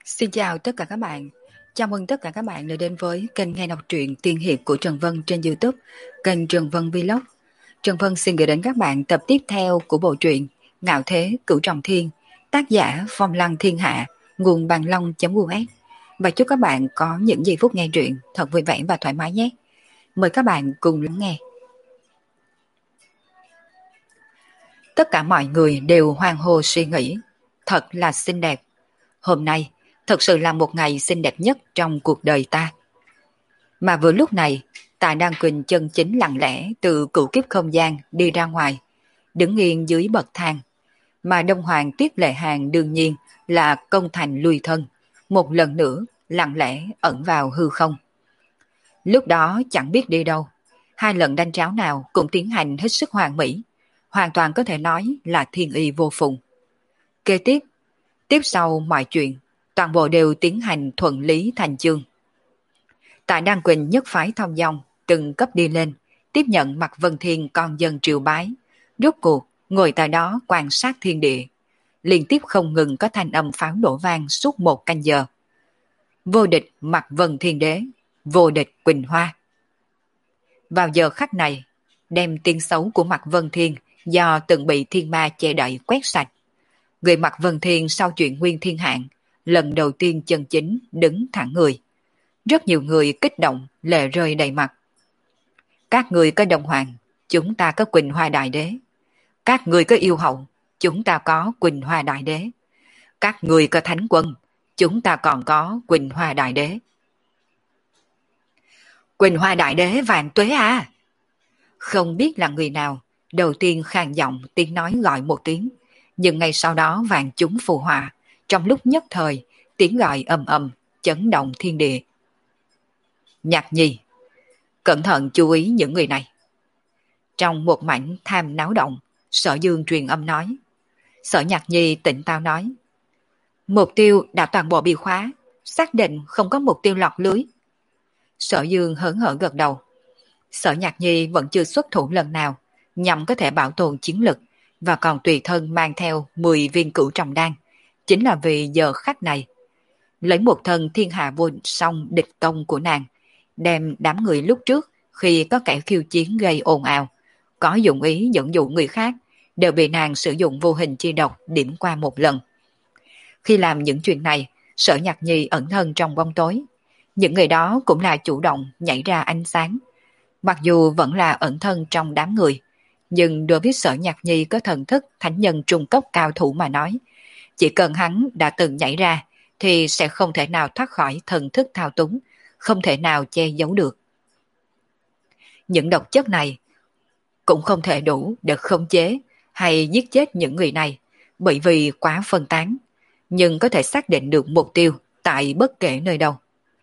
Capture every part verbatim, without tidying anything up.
Xin chào tất cả các bạn. Chào mừng tất cả các bạn đã đến với kênh nghe đọc truyện tiên hiệp của Trần Vân trên YouTube, kênh Trần Vân Vlog. Trần Vân xin gửi đến các bạn tập tiếp theo của bộ truyện Ngạo Thế Cửu Trọng Thiên, tác giả Phong Lăng Thiên Hạ, nguồn bằng long.us. Và chúc các bạn có những giây phút nghe truyện thật vui vẻ và thoải mái nhé. Mời các bạn cùng lắng nghe. Tất cả mọi người đều hoang hô suy nghĩ, thật là xinh đẹp. Hôm nay thật sự là một ngày xinh đẹp nhất trong cuộc đời ta. Mà vừa lúc này, Tạ Đan Quỳnh chân chính lặng lẽ từ cửu kiếp không gian đi ra ngoài, đứng yên dưới bậc thang. Mà Đông Hoàng Tiết Lệ Hàng đương nhiên là công thành lui thân, một lần nữa lặng lẽ ẩn vào hư không. Lúc đó chẳng biết đi đâu, hai lần đánh tráo nào cũng tiến hành hết sức hoàn mỹ, hoàn toàn có thể nói là thiên y vô phùng. Kế tiếp, tiếp sau mọi chuyện, toàn bộ đều tiến hành thuận lý thành chương. Tạ Đan Quỳnh nhất phái thông dong, từng cấp đi lên, tiếp nhận Mạc Vân Thiên con dân triều bái, rốt cuộc ngồi tại đó quan sát thiên địa. Liên tiếp không ngừng có thanh âm pháo nổ vang suốt một canh giờ. Vô địch Mạc Vân Thiên Đế, vô địch Quỳnh Hoa. Vào giờ khắc này, đem tiếng xấu của Mạc Vân Thiên do từng bị thiên ma che đậy quét sạch. Người Mạc Vân Thiên sau chuyện Nguyên Thiên Hạn, lần đầu tiên chân chính đứng thẳng người. Rất nhiều người kích động, lệ rơi đầy mặt. Các người có Đông Hoàng, chúng ta có Quỳnh Hoa Đại Đế. Các người có Yêu Hậu, chúng ta có Quỳnh Hoa Đại Đế. Các người có Thánh Quân, chúng ta còn có Quỳnh Hoa Đại Đế. Quỳnh Hoa Đại Đế vạn tuế à! Không biết là người nào, đầu tiên khàn giọng tiếng nói gọi một tiếng, nhưng ngay sau đó vạn chúng phù hòa, trong lúc nhất thời, tiếng gọi ầm ầm, chấn động thiên địa. Nhạc Nhi, cẩn thận chú ý những người này. Trong một mảnh tham náo động, Sở Dương truyền âm nói. Sở Nhạc Nhi tỉnh táo nói. Mục tiêu đã toàn bộ bị khóa, xác định không có mục tiêu lọt lưới. Sở Dương hớn hở gật đầu. Sở Nhạc Nhi vẫn chưa xuất thủ lần nào, nhằm có thể bảo tồn chiến lực, và còn tùy thân mang theo mười viên cửu trọng đan, chính là vì giờ khắc này. Lấy một thân thiên hạ vô song địch công của nàng, đem đám người lúc trước khi có kẻ khiêu chiến gây ồn ào, có dụng ý dẫn dụ người khác, đều bị nàng sử dụng vô hình chi độc điểm qua một lần. Khi làm những chuyện này, Sở Nhạc Nhi ẩn thân trong bóng tối. Những người đó cũng là chủ động nhảy ra ánh sáng. Mặc dù vẫn là ẩn thân trong đám người, nhưng đối với Sở Nhạc Nhi có thần thức thánh nhân trung cấp cao thủ mà nói, chỉ cần hắn đã từng nhảy ra thì sẽ không thể nào thoát khỏi thần thức thao túng, không thể nào che giấu được. Những độc chất này cũng không thể đủ để khống chế hay giết chết những người này, bởi vì quá phân tán, nhưng có thể xác định được mục tiêu tại bất kể nơi đâu.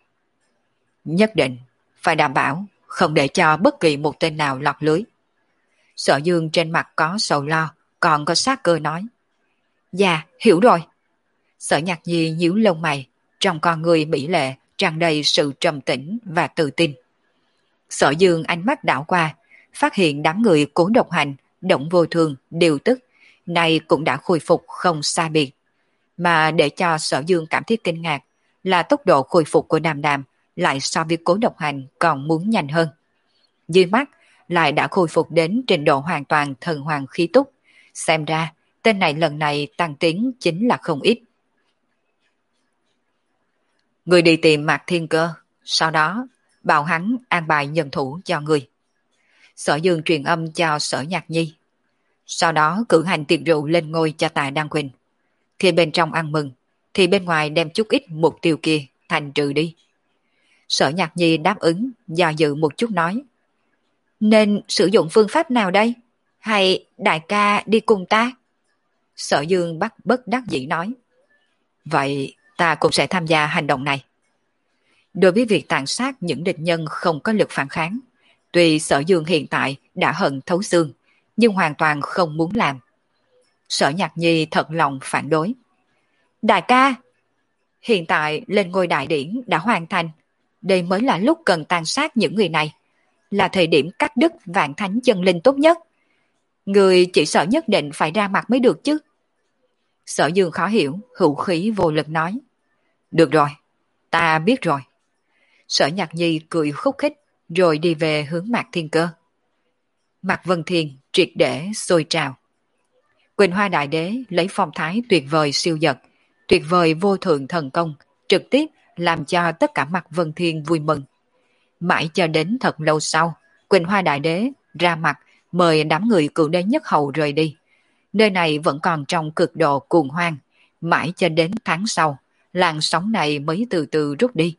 Nhất định phải đảm bảo không để cho bất kỳ một tên nào lọt lưới. Sở Dương trên mặt có sầu lo, còn có sát cơ nói. Dạ, hiểu rồi. Sở Nhạc Nhi nhíu lông mày, trong con người mỹ lệ tràn đầy sự trầm tĩnh và tự tin. Sở Dương ánh mắt đảo qua, phát hiện đám người Cố Độc Hành, Động Vô Thường, Điều Tức, nay cũng đã khôi phục không xa biệt. Mà để cho Sở Dương cảm thấy kinh ngạc là tốc độ khôi phục của Đàm Đàm lại so với Cố Độc Hành còn muốn nhanh hơn. Dưới mắt lại đã khôi phục đến trình độ hoàn toàn thần hoàng khí túc. Xem ra tên này lần này tăng tiến chính là không ít. Người đi tìm Mạc Thiên Cơ, sau đó bảo hắn an bài nhân thủ cho người. Sở Dương truyền âm cho Sở Nhạc Nhi. Sau đó cử hành tiệc rượu lên ngôi cho Tạ Đan Quỳnh. Khi bên trong ăn mừng, thì bên ngoài đem chút ít mục tiêu kia thành trừ đi. Sở Nhạc Nhi đáp ứng, do dự một chút nói. Nên sử dụng phương pháp nào đây? Hay đại ca đi cùng ta? Sở Dương bắt bất đắc dĩ nói. Vậy ta cũng sẽ tham gia hành động này. Đối với việc tàn sát những địch nhân không có lực phản kháng, tuy Sở Dương hiện tại đã hận thấu xương, nhưng hoàn toàn không muốn làm. Sở Nhạc Nhi thật lòng phản đối. Đại ca, hiện tại lên ngôi đại điển đã hoàn thành, đây mới là lúc cần tàn sát những người này, là thời điểm cắt đứt vạn thánh chân linh tốt nhất. Người chỉ sợ nhất định phải ra mặt mới được chứ. Sở Dương khó hiểu, hữu khí vô lực nói. Được rồi, ta biết rồi. Sở Nhạc Nhi cười khúc khích rồi đi về hướng Mạc Thiên Cơ. Mạc Vân Thiên triệt để sôi trào. Quỳnh Hoa Đại Đế lấy phong thái tuyệt vời siêu dật, tuyệt vời vô thượng thần công, trực tiếp làm cho tất cả Mạc Vân Thiên vui mừng. Mãi cho đến thật lâu sau, Quỳnh Hoa Đại Đế ra mặt mời đám người cựu đế nhất hầu rời đi. Nơi này vẫn còn trong cực độ cuồng hoang, mãi cho đến tháng sau, làn sóng này mới từ từ rút đi.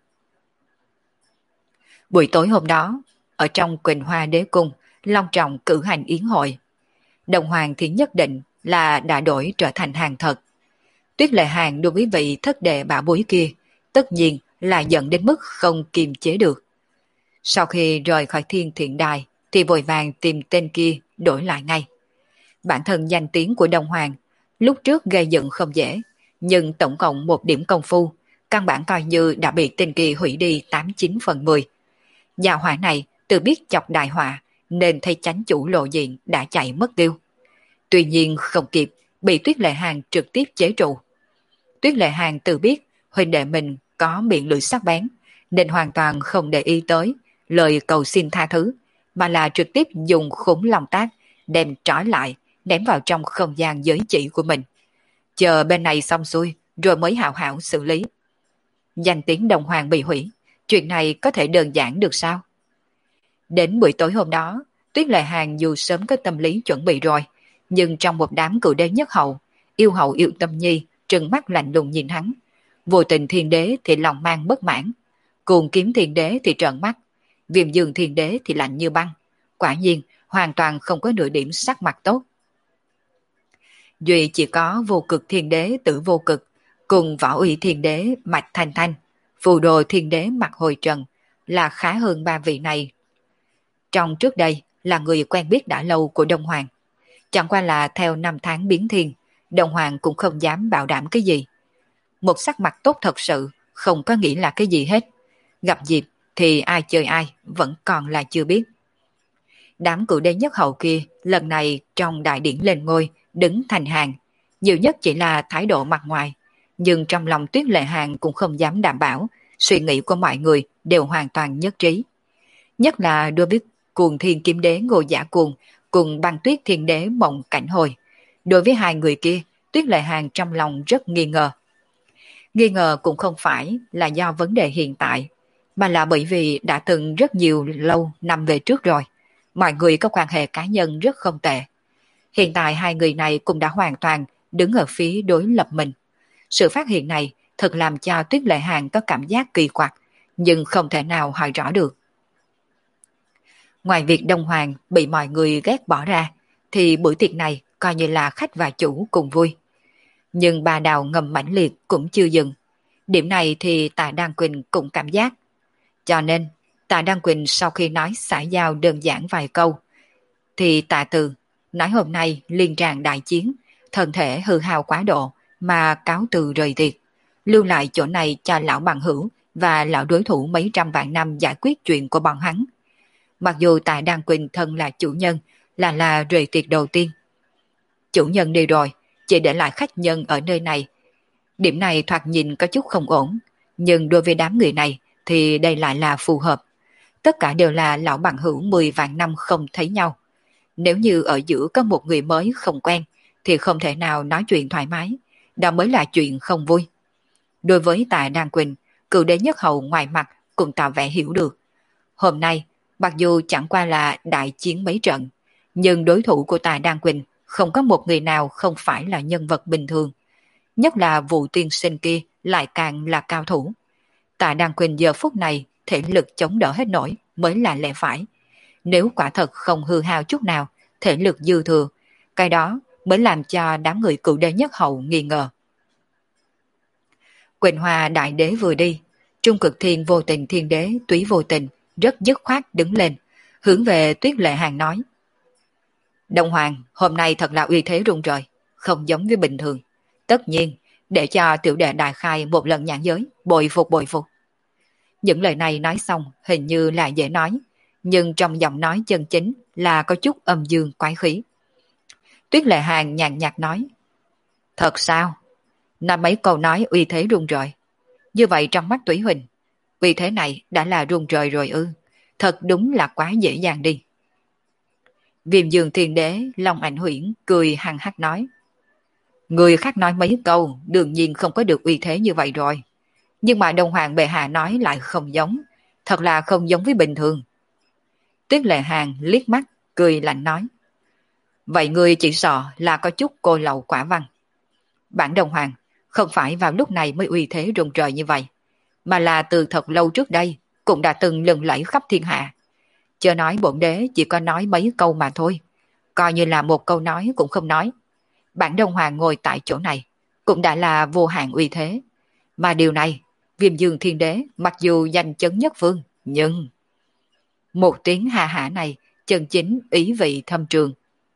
Buổi tối hôm đó, ở trong Quỳnh Hoa Đế Cung, long trọng cử hành yến hội. Đồng Hoàng thì nhất định là đã đổi trở thành hàng thật. Tuyết Lệ Hàng đối với vị thất đệ bảo bối kia, tất nhiên là giận đến mức không kiềm chế được. Sau khi rời khỏi Thiên Thiện Đài, thì vội vàng tìm tên kia đổi lại ngay. Bản thân danh tiếng của Đồng Hoàng, lúc trước gây dựng không dễ, nhưng tổng cộng một điểm công phu, căn bản coi như đã bị tên kia hủy đi tám chín phần mười. Nhà hỏa này tự biết chọc đại họa, nên thấy chánh chủ lộ diện đã chạy mất tiêu. Tuy nhiên không kịp, bị Tuyết Lệ Hàng trực tiếp chế trụ. Tuyết Lệ Hàng tự biết huynh đệ mình có miệng lưỡi sắc bén, nên hoàn toàn không để ý tới lời cầu xin tha thứ, mà là trực tiếp dùng khủng long tác đem trói lại, ném vào trong không gian giới chỉ của mình. Chờ bên này xong xuôi, rồi mới hào hảo xử lý. Danh tiếng Đồng Hoàng bị hủy, chuyện này có thể đơn giản được sao? Đến buổi tối hôm đó, Tuyết Lệ Hàng dù sớm có tâm lý chuẩn bị rồi, nhưng trong một đám cựu đế nhất hậu, yêu hậu yêu tâm nhi trừng mắt lạnh lùng nhìn hắn. Vô tình thiên đế thì lòng mang bất mãn, cuồng kiếm thiên đế thì trợn mắt, viêm dương thiên đế thì lạnh như băng. Quả nhiên hoàn toàn không có nửa điểm sắc mặt tốt. Duy chỉ có vô cực thiên đế Tử Vô Cực cùng võ uy thiên đế Mạch Thanh Thanh, phù đồ thiên đế Mặt Hồi Trần là khá hơn ba vị này. Trong trước đây là người quen biết đã lâu của Đông Hoàng. Chẳng qua là theo năm tháng biến thiên, Đông Hoàng cũng không dám bảo đảm cái gì. Một sắc mặt tốt thật sự không có nghĩa là cái gì hết. Gặp dịp thì ai chơi ai vẫn còn là chưa biết. Đám cựu đế nhất hậu kia lần này trong đại điển lên ngôi đứng thành hàng, nhiều nhất chỉ là thái độ mặt ngoài, nhưng trong lòng Tuyết Lệ Hàng cũng không dám đảm bảo suy nghĩ của mọi người đều hoàn toàn nhất trí. Nhất là đối với Cuồng Thiên Kiếm Đế Ngô Giả Cuồng cùng Băng Tuyết Thiên Đế Mộng Cảnh Hồi, đối với hai người kia Tuyết Lệ Hàng trong lòng rất nghi ngờ. Nghi ngờ cũng không phải là do vấn đề hiện tại, mà là bởi vì đã từng rất nhiều lâu năm về trước rồi, mọi người có quan hệ cá nhân rất không tệ. Hiện tại hai người này cũng đã hoàn toàn đứng ở phía đối lập mình. Sự phát hiện này thật làm cho Tuyết Lệ Hàng có cảm giác kỳ quặc, nhưng không thể nào hỏi rõ được. Ngoài việc Đông Hoàng bị mọi người ghét bỏ ra, thì bữa tiệc này coi như là khách và chủ cùng vui. Nhưng bà đào ngầm mãnh liệt cũng chưa dừng. Điểm này thì Tạ Đan Quỳnh cũng cảm giác. Cho nên, Tạ Đan Quỳnh sau khi nói xã giao đơn giản vài câu, thì Tạ Từ nói hôm nay liên tràng đại chiến, thân thể hư hao quá độ mà cáo từ rời tiệc, lưu lại chỗ này cho lão bằng hữu và lão đối thủ mấy trăm vạn năm giải quyết chuyện của bọn hắn. Mặc dù Tạ Đan Quỳnh thân là chủ nhân, là là rời tiệc đầu tiên. Chủ nhân đi rồi, chỉ để lại khách nhân ở nơi này. Điểm này thoạt nhìn có chút không ổn, nhưng đối với đám người này thì đây lại là phù hợp. Tất cả đều là lão bằng hữu mười vạn năm không thấy nhau. Nếu như ở giữa có một người mới không quen, thì không thể nào nói chuyện thoải mái, đó mới là chuyện không vui. Đối với Tạ Đan Quỳnh, cựu đế nhất hầu ngoài mặt cũng tỏ vẻ hiểu được. Hôm nay, mặc dù chẳng qua là đại chiến mấy trận, nhưng đối thủ của Tạ Đan Quỳnh không có một người nào không phải là nhân vật bình thường. Nhất là vụ tiên sinh kia lại càng là cao thủ. Tạ Đan Quỳnh giờ phút này thể lực chống đỡ hết nổi mới là lẽ phải. Nếu quả thật không hư hao chút nào, thể lực dư thừa, cái đó mới làm cho đám người cựu đế nhất hậu nghi ngờ. Quỳnh Hoa Đại Đế vừa đi, Trung Cực Thiên Vô Tình Thiên Đế Túy Vô Tình rất dứt khoát đứng lên, hướng về Tuyết Lệ Hàng nói: Đông Hoàng hôm nay thật là uy thế rung rời, không giống với bình thường. Tất nhiên, để cho tiểu đệ đại khai một lần nhãn giới, bội phục bội phục. Những lời này nói xong hình như là dễ nói, nhưng trong giọng nói chân chính là có chút âm dương quái khí. Tuyết Lệ Hàng nhàn nhạt nói: Thật sao? Nói mấy câu nói uy thế rung rời. Như vậy trong mắt Túy Huỳnh, vì thế này đã là rung trời rồi ư? Thật đúng là quá dễ dàng đi. Viêm Dương Thiên Đế Long Ảnh Huyễn cười hằng hắc nói. Người khác nói mấy câu đương nhiên không có được uy thế như vậy rồi. Nhưng mà Đông Hoàng bệ hạ nói lại không giống. Thật là không giống với bình thường. Tuyết Lệ Hàng liếc mắt cười lạnh nói. Vậy người chỉ sợ là có chút cô lậu quả văn. Bản Đông Hoàng không phải vào lúc này mới uy thế rung trời như vậy, mà là từ thật lâu trước đây cũng đã từng lừng lẫy khắp thiên hạ. Chớ nói bổn đế chỉ có nói mấy câu mà thôi, coi như là một câu nói cũng không nói. Bản Đông Hoàng ngồi tại chỗ này cũng đã là vô hạn uy thế. Mà điều này, Viêm Dương Thiên Đế mặc dù danh chấn nhất phương, nhưng... Một tiếng hà hả này chân chính ý vị thâm trường.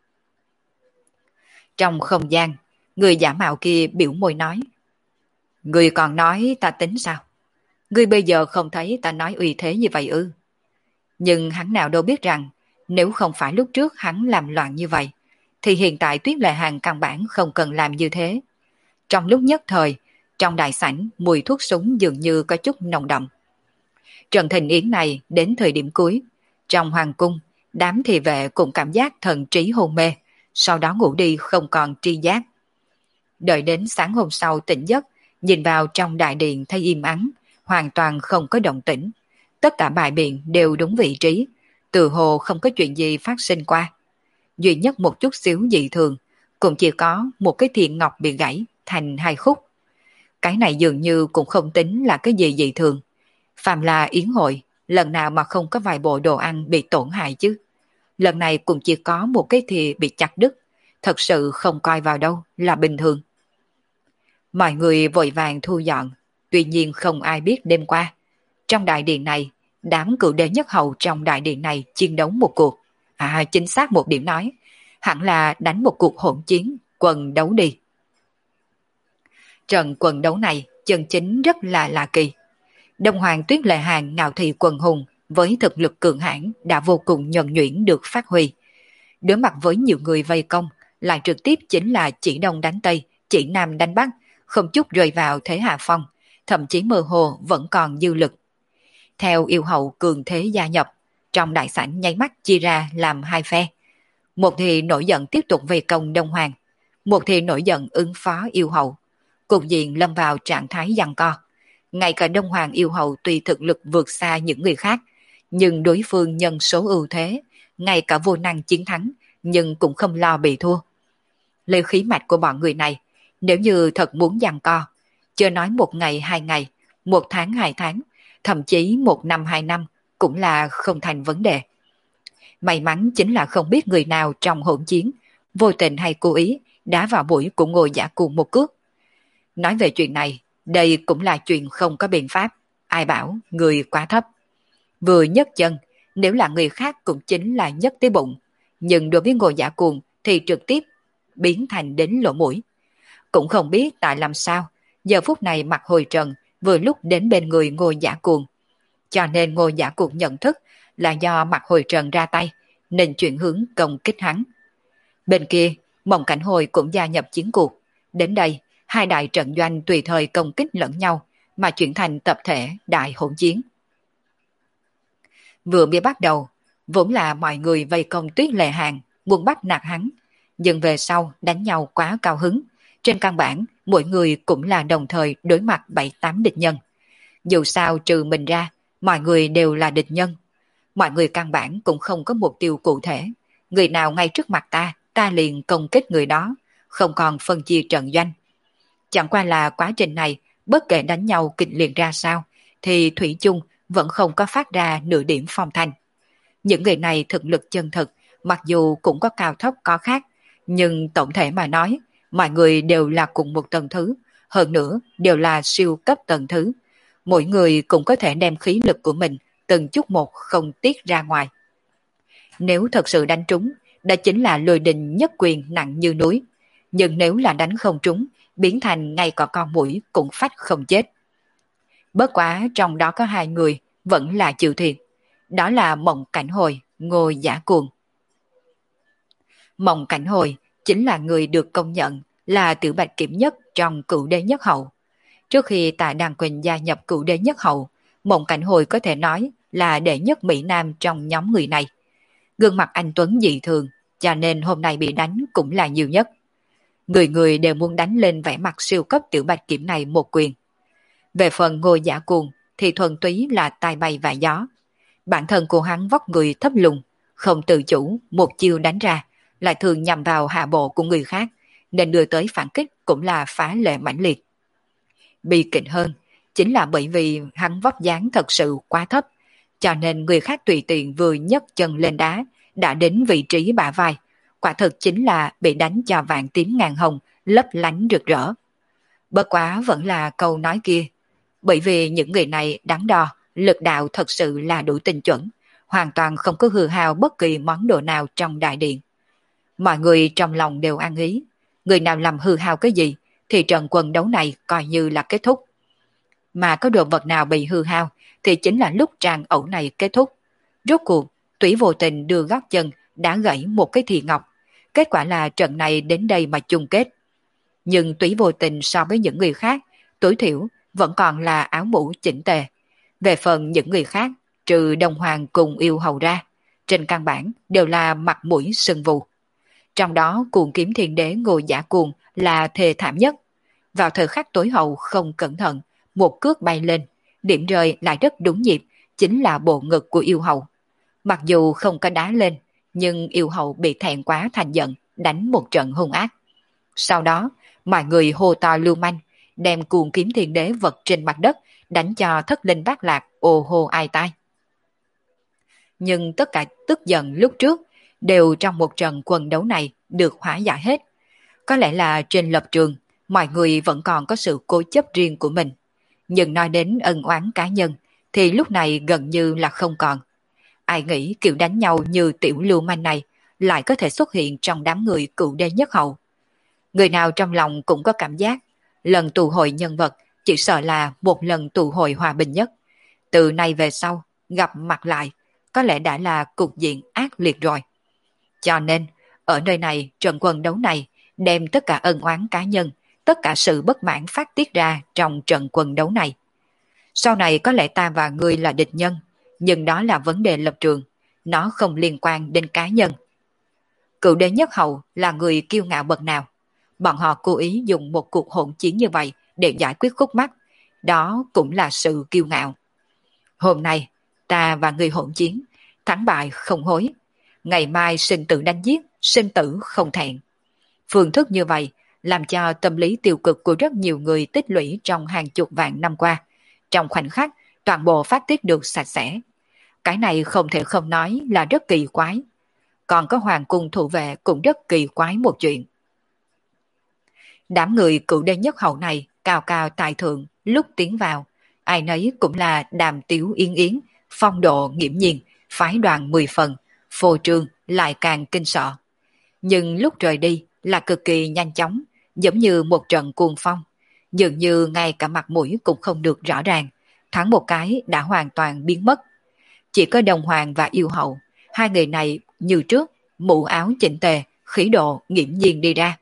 Trong không gian, người giả mạo kia biểu môi nói. Người còn nói ta tính sao? Người bây giờ không thấy ta nói uy thế như vậy ư? Nhưng hắn nào đâu biết rằng, nếu không phải lúc trước hắn làm loạn như vậy, thì hiện tại Tuyết Lệ Hàng căn bản không cần làm như thế. Trong lúc nhất thời, trong đại sảnh mùi thuốc súng dường như có chút nồng đậm. Trận thịnh yến này đến thời điểm cuối, trong hoàng cung, đám thị vệ cũng cảm giác thần trí hôn mê, sau đó ngủ đi không còn tri giác. Đợi đến sáng hôm sau tỉnh giấc, nhìn vào trong đại điện thấy im ắng, hoàn toàn không có động tĩnh. Tất cả bài biện đều đúng vị trí, từ hồ không có chuyện gì phát sinh qua. Duy nhất một chút xíu dị thường, cũng chỉ có một cái thiện ngọc bị gãy thành hai khúc. Cái này dường như cũng không tính là cái gì dị thường. Phàm là yến hội, lần nào mà không có vài bộ đồ ăn bị tổn hại chứ. Lần này cũng chỉ có một cái thìa bị chặt đứt, thật sự không coi vào đâu là bình thường. Mọi người vội vàng thu dọn, tuy nhiên không ai biết đêm qua. Trong đại điện này, đám cựu đế nhất hầu trong đại điện này chiến đấu một cuộc. À, chính xác một điểm nói, hẳn là đánh một cuộc hỗn chiến, quần đấu đi. Trận quần đấu này chân chính rất là lạ kỳ. Đông Hoàng Tuyết Lệ Hàng ngạo thị quần hùng với thực lực cường hãn đã vô cùng nhuần nhuyễn được phát huy. Đối mặt với nhiều người vây công, lại trực tiếp chính là chỉ đông đánh tây, chỉ nam đánh bắc, không chút rơi vào thế hạ phong, thậm chí mơ hồ vẫn còn dư lực. Theo yêu hậu cường thế gia nhập, trong đại sảnh nháy mắt chia ra làm hai phe. Một thì nổi giận tiếp tục vây công Đông Hoàng, một thì nổi giận ứng phó yêu hậu. Cục diện lâm vào trạng thái giằng co. Ngay cả Đông Hoàng yêu hậu tuy thực lực vượt xa những người khác, nhưng đối phương nhân số ưu thế, ngay cả vô năng chiến thắng, nhưng cũng không lo bị thua. Lấy khí mạch của bọn người này, nếu như thật muốn giằng co, chưa nói một ngày hai ngày, một tháng hai tháng, thậm chí một năm hai năm, cũng là không thành vấn đề. May mắn chính là không biết người nào trong hỗn chiến, vô tình hay cố ý, đá vào mũi của Ngô Giả Cuồng một cước. Nói về chuyện này, đây cũng là chuyện không có biện pháp, ai bảo người quá thấp. Vừa nhấc chân, nếu là người khác cũng chính là nhấc tới bụng, nhưng đối với Ngô Giả Cuồng thì trực tiếp biến thành đến lỗ mũi. Cũng không biết tại làm sao, giờ phút này Mạc Hồi Trần vừa lúc đến bên người Ngô Giả Cuồng. Cho nên Ngô Giả Cuồng nhận thức là do Mạc Hồi Trần ra tay, nên chuyển hướng công kích hắn. Bên kia, Mộng Cảnh Hồi cũng gia nhập chiến cuộc. Đến đây, hai đại trận doanh tùy thời công kích lẫn nhau, mà chuyển thành tập thể đại hỗn chiến. Vừa mới bắt đầu, vốn là mọi người vây công Tuyết Lệ Hàng, muốn bắt nạt hắn, nhưng về sau đánh nhau quá cao hứng. Trên căn bản, mỗi người cũng là đồng thời đối mặt bảy tám địch nhân. Dù sao trừ mình ra, mọi người đều là địch nhân. Mọi người căn bản cũng không có mục tiêu cụ thể. Người nào ngay trước mặt ta, ta liền công kích người đó, không còn phân chia trận doanh. Chẳng qua là quá trình này, bất kể đánh nhau kịch liệt ra sao, thì Thủy chung vẫn không có phát ra nửa điểm phong thanh. Những người này thực lực chân thực, mặc dù cũng có cao thấp có khác, nhưng tổng thể mà nói, mọi người đều là cùng một tầng thứ, hơn nữa đều là siêu cấp tầng thứ. Mỗi người cũng có thể đem khí lực của mình từng chút một không tiết ra ngoài. Nếu thật sự đánh trúng, đó chính là lôi đình nhất quyền nặng như núi. Nhưng nếu là đánh không trúng, biến thành ngay cả con mũi cũng phách không chết. Bất quá trong đó có hai người vẫn là chịu thiệt. Đó là Mộng Cảnh Hồi, Ngô Giả Cuồng. Mộng Cảnh Hồi chính là người được công nhận là tiểu bạch kiểm nhất trong cựu đế nhất hậu. Trước khi Tạ Đăng Quỳnh gia nhập cựu đế nhất hậu, Mộng Cảnh Hồi có thể nói là đệ nhất Mỹ Nam trong nhóm người này. Gương mặt anh Tuấn dị thường, cho nên hôm nay bị đánh cũng là nhiều nhất. Người người đều muốn đánh lên vẻ mặt siêu cấp tiểu bạch kiểm này một quyền. Về phần Ngô Giả Cuồng thì thuần túy là tai bay và gió. Bản thân của hắn vóc người thấp lùn, không tự chủ một chiêu đánh ra, lại thường nhằm vào hạ bộ của người khác, nên đưa tới phản kích cũng là phá lệ mãnh liệt. Bi kịch hơn, chính là bởi vì hắn vóc dáng thật sự quá thấp, cho nên người khác tùy tiện vừa nhấc chân lên đá, đã đến vị trí bả vai, quả thực chính là bị đánh cho vạn tím ngàn hồng, lấp lánh rực rỡ. Bất quá vẫn là câu nói kia, bởi vì những người này đắn đo, lực đạo thật sự là đủ tinh chuẩn, hoàn toàn không có hư hao bất kỳ món đồ nào trong đại điện. Mọi người trong lòng đều ăn ý, người nào làm hư hao cái gì thì trận quần đấu này coi như là kết thúc. Mà có đồ vật nào bị hư hao thì chính là lúc tràng ẩu này kết thúc. Rốt cuộc, Tủy vô tình đưa gót chân đã gãy một cái thì ngọc. Kết quả là trận này đến đây mà chung kết. Nhưng Tủy vô tình so với những người khác, tối thiểu vẫn còn là áo mũ chỉnh tề. Về phần những người khác, trừ Đông Hoàng cùng Yêu Hầu ra, trên căn bản đều là mặt mũi sưng vù. Trong đó Cuồng Kiếm Thiên Đế Ngô Giả Cuồng là thê thảm nhất. Vào thời khắc tối hậu không cẩn thận, một cước bay lên, điểm rơi lại rất đúng nhịp, chính là bộ ngực của Yêu Hầu. Mặc dù không có đá lên, nhưng Yêu Hầu bị thẹn quá thành giận, đánh một trận hung ác. Sau đó, mọi người hô to lưu manh, đem Cuồng Kiếm Thiên Đế vật trên mặt đất, đánh cho thất linh bát lạc, ồ hô ai tai. Nhưng tất cả tức giận lúc trước, đều trong một trận quần đấu này được hóa giải hết. Có lẽ là trên lập trường, mọi người vẫn còn có sự cố chấp riêng của mình. Nhưng nói đến ân oán cá nhân, thì lúc này gần như là không còn. Ai nghĩ kiểu đánh nhau như tiểu lưu manh này lại có thể xuất hiện trong đám người cựu đế nhất hậu. Người nào trong lòng cũng có cảm giác, lần tụ hội nhân vật chỉ sợ là một lần tụ hội hòa bình nhất. Từ nay về sau, gặp mặt lại, có lẽ đã là cục diện ác liệt rồi. Cho nên, ở nơi này, trận quân đấu này, đem tất cả ân oán cá nhân, tất cả sự bất mãn phát tiết ra trong trận quân đấu này. Sau này có lẽ ta và ngươi là địch nhân, nhưng đó là vấn đề lập trường, nó không liên quan đến cá nhân. Cựu đế nhất hậu là người kiêu ngạo bậc nào? Bọn họ cố ý dùng một cuộc hỗn chiến như vậy để giải quyết khúc mắc, đó cũng là sự kiêu ngạo. Hôm nay, ta và ngươi hỗn chiến, thắng bại không hối. Ngày mai sinh tử đánh giết, sinh tử không thẹn. Phương thức như vậy làm cho tâm lý tiêu cực của rất nhiều người tích lũy trong hàng chục vạn năm qua. Trong khoảnh khắc, toàn bộ phát tiết được sạch sẽ. Cái này không thể không nói là rất kỳ quái. Còn có hoàng cung thủ vệ cũng rất kỳ quái một chuyện. Đám người cựu đế nhất hậu này cao cao tại thượng lúc tiến vào, ai nấy cũng là đàm tiếu yên yến, phong độ nghiễm nhiên, phái đoàn mười phần, phô trương lại càng kinh sợ. Nhưng lúc rời đi là cực kỳ nhanh chóng, giống như một trận cuồng phong, dường như ngay cả mặt mũi cũng không được rõ ràng, thoáng một cái đã hoàn toàn biến mất. Chỉ có Đồng Hoàng và Yêu Hậu, hai người này như trước, mũ áo chỉnh tề, khí độ nghiễm nhiên đi ra.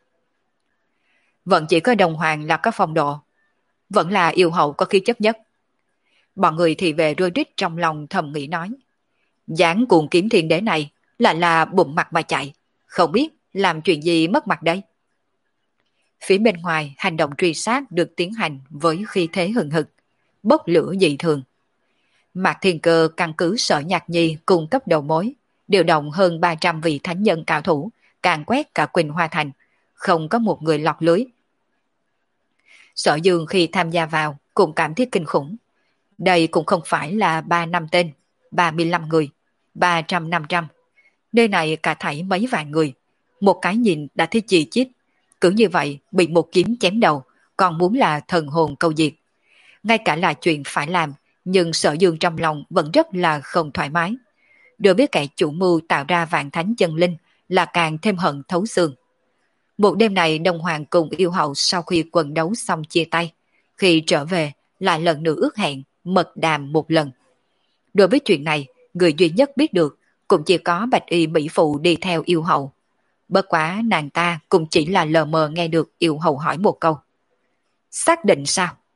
Vẫn chỉ có Đồng Hoàng là có phong độ, vẫn là Yêu Hậu có khí chất nhất. Bọn người thì về rôi rít trong lòng thầm nghĩ nói, dáng Cuồng Kiếm Thiên Đế này lại là bụng mặt mà chạy, không biết làm chuyện gì mất mặt đây. Phía bên ngoài hành động truy sát được tiến hành với khí thế hừng hực, bốc lửa dị thường. Mạc Thiên Cơ căn cứ Sở Nhạc Nhi cung cấp đầu mối, điều động hơn ba trăm vị thánh nhân cao thủ, càn quét cả Quỳnh Hoa Thành, không có một người lọt lưới. Sở Dương khi tham gia vào cũng cảm thấy kinh khủng. Đây cũng không phải là ba năm tên, ba mươi lăm người, ba trăm năm trăm. Nơi này cả thảy mấy vạn người, một cái nhìn đã thấy chi chít. Cứ như vậy bị một kiếm chém đầu, còn muốn là thần hồn câu diệt. Ngay cả là chuyện phải làm, nhưng Sở Dương trong lòng vẫn rất là không thoải mái. Được biết kẻ chủ mưu tạo ra vạn thánh chân linh là càng thêm hận thấu xương. Một đêm này Đông Hoàng cùng Yêu Hậu sau khi quần đấu xong chia tay, khi trở về lại lần nữa ước hẹn mật đàm một lần. Đối với chuyện này, người duy nhất biết được cũng chỉ có Bạch Y Mỹ Phụ đi theo Yêu Hậu. Bất quá nàng ta cũng chỉ là lờ mờ nghe được Yêu Hậu hỏi một câu. Xác định sao?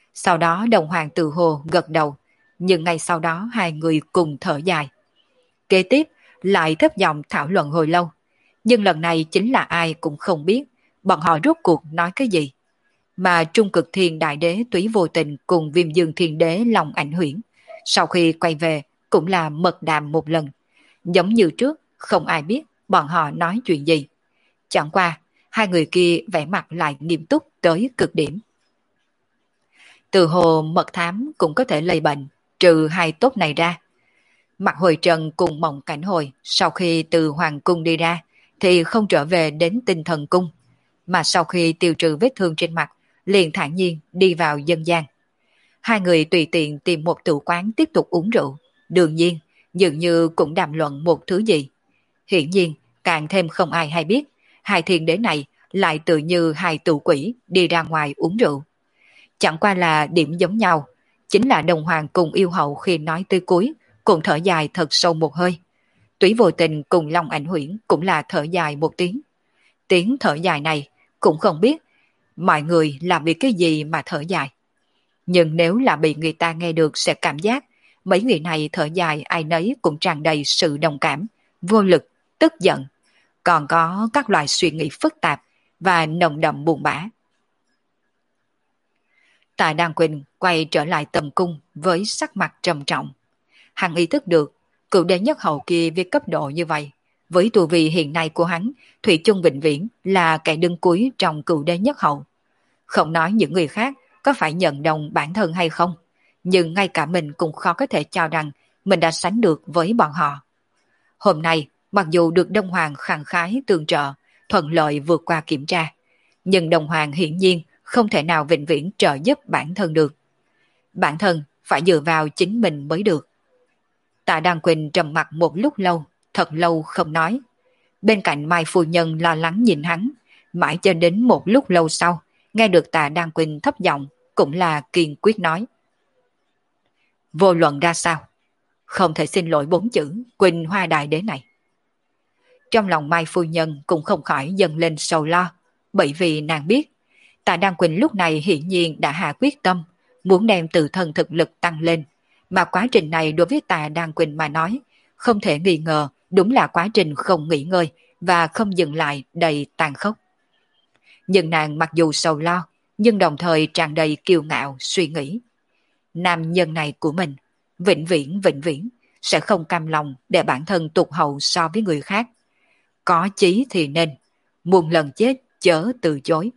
Sau đó đồng hoàng tự hồ gật đầu, nhưng ngay sau đó hai người cùng thở dài. Kế tiếp lại thấp giọng thảo luận hồi lâu, nhưng lần này chính là ai cũng không biết bọn họ rốt cuộc nói cái gì. Mà Trung Cực Thiên Đại Đế Túy Vô Tình cùng Viêm Dương Thiên Đế Long Ảnh Huyễn sau khi quay về cũng là mật đàm một lần, giống như trước không ai biết bọn họ nói chuyện gì. Chẳng qua hai người kia vẻ mặt lại nghiêm túc tới cực điểm. Từ hồ mật thám cũng có thể lây bệnh, trừ hai tốt này ra. Mặt Hồi Trần cùng Mộng Cảnh Hồi sau khi từ Hoàng Cung đi ra thì không trở về đến Tinh Thần Cung, mà sau khi tiêu trừ vết thương trên mặt liền thản nhiên đi vào dân gian. Hai người tùy tiện tìm một tử quán tiếp tục uống rượu, đương nhiên dường như cũng đàm luận một thứ gì. Hiển nhiên càng thêm không ai hay biết hai thiên đế này lại tự như hai tù quỷ đi ra ngoài uống rượu. Chẳng qua là điểm giống nhau, chính là đồng hoàng cùng yêu hậu khi nói tới cuối cùng thở dài thật sâu một hơi. Túy Vô Tình cùng Long Ảnh Huyễn cũng là thở dài một tiếng. Tiếng thở dài này cũng không biết mọi người làm vì cái gì mà thở dài. Nhưng nếu là bị người ta nghe được sẽ cảm giác mấy người này thở dài ai nấy cũng tràn đầy sự đồng cảm, vô lực, tức giận, còn có các loại suy nghĩ phức tạp và nồng đậm buồn bã. Tạ Đan Quỳnh quay trở lại tầm cung với sắc mặt trầm trọng. Hắn ý thức được cựu đế nhất hậu kia với cấp độ như vậy, với tu vi hiện nay của hắn, Thủy chung vĩnh viễn là kẻ đứng cuối trong cựu đế nhất hậu. Không nói những người khác có phải nhận đồng bản thân hay không, nhưng ngay cả mình cũng khó có thể cho rằng mình đã sánh được với bọn họ. Hôm nay, mặc dù được Đông Hoàng khẳng khái tương trợ, thuận lợi vượt qua kiểm tra, nhưng Đông Hoàng hiển nhiên không thể nào vĩnh viễn trợ giúp bản thân được. Bản thân phải dựa vào chính mình mới được. Tạ Đan Quỳnh trầm mặc một lúc lâu, thật lâu không nói. Bên cạnh Mai phu nhân lo lắng nhìn hắn, mãi cho đến một lúc lâu sau, nghe được Tạ Đan Quỳnh thấp giọng, cũng là kiên quyết nói. Vô luận ra sao, không thể xin lỗi bốn chữ Quỳnh Hoa Đại Đế này. Trong lòng Mai phu nhân cũng không khỏi dâng lên sầu lo, bởi vì nàng biết, Tạ Đan Quỳnh lúc này hiển nhiên đã hạ quyết tâm, muốn đem tự thân thực lực tăng lên, mà quá trình này đối với Tạ Đan Quỳnh mà nói, không thể nghi ngờ đúng là quá trình không nghỉ ngơi và không dừng lại đầy tàn khốc. Nhưng nàng mặc dù sầu lo, nhưng đồng thời tràn đầy kiêu ngạo suy nghĩ. Nam nhân này của mình, vĩnh viễn vĩnh viễn, sẽ không cam lòng để bản thân tụt hậu so với người khác. Có chí thì nên, muôn lần chết chớ từ chối.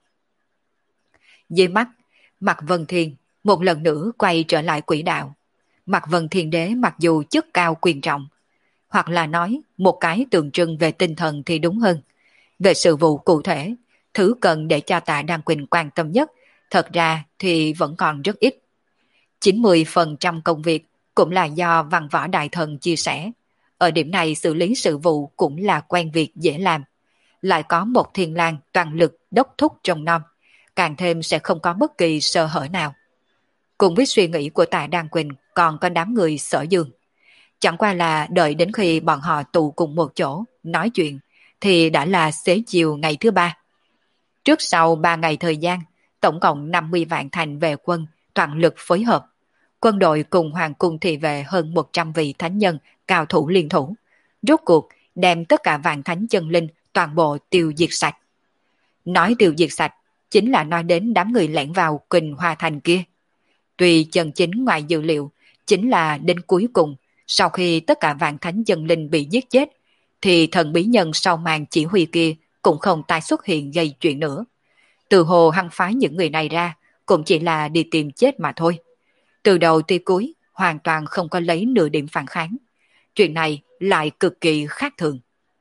Dưới mắt, Mạc Vân Thiên một lần nữa quay trở lại quỹ đạo. Mạc Vân Thiên Đế mặc dù chức cao quyền trọng, hoặc là nói một cái tượng trưng về tinh thần thì đúng hơn. Về sự vụ cụ thể, thứ cần để cho Tạ Đan Quỳnh quan tâm nhất, thật ra thì vẫn còn rất ít. chín mươi phần trăm công việc cũng là do văn võ đại thần chia sẻ. Ở điểm này xử lý sự vụ cũng là quen việc dễ làm. Lại có một Thiên Lang toàn lực đốc thúc trong nom, càng thêm sẽ không có bất kỳ sơ hở nào. Cùng với suy nghĩ của Tạ Đan Quỳnh còn có đám người Sở Dương. Chẳng qua là đợi đến khi bọn họ tụ cùng một chỗ nói chuyện thì đã là xế chiều ngày thứ ba. Trước sau ba ngày thời gian, tổng cộng năm mươi vạn thành vệ quân toàn lực phối hợp. Quân đội cùng hoàng cung thị vệ hơn một trăm vị thánh nhân cao thủ liên thủ. Rốt cuộc đem tất cả vạn thánh chân linh toàn bộ tiêu diệt sạch. Nói tiêu diệt sạch chính là nói đến đám người lẻn vào Quỳnh Hoa Thành kia. Tuy chân chính ngoài dự liệu chính là đến cuối cùng, sau khi tất cả vạn thánh chân linh bị giết chết, thì thần bí nhân sau màn chỉ huy kia cũng không tái xuất hiện gây chuyện nữa. Từ hồ hăng phái những người này ra cũng chỉ là đi tìm chết mà thôi. Từ đầu tới cuối hoàn toàn không có lấy nửa điểm phản kháng. Chuyện này lại cực kỳ khác thường.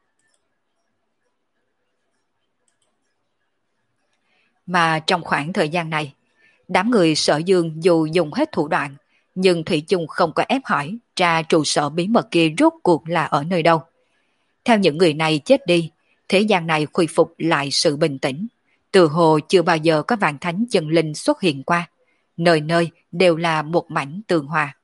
Mà trong khoảng thời gian này, đám người Sở Dương dù dùng hết thủ đoạn, nhưng Thủy chung không có ép hỏi ra trụ sở bí mật kia rốt cuộc là ở nơi đâu. Theo những người này chết đi, thế gian này khôi phục lại sự bình tĩnh. Từ hồ chưa bao giờ có vạn thánh chân linh xuất hiện qua. Nơi nơi đều là một mảnh tường hòa.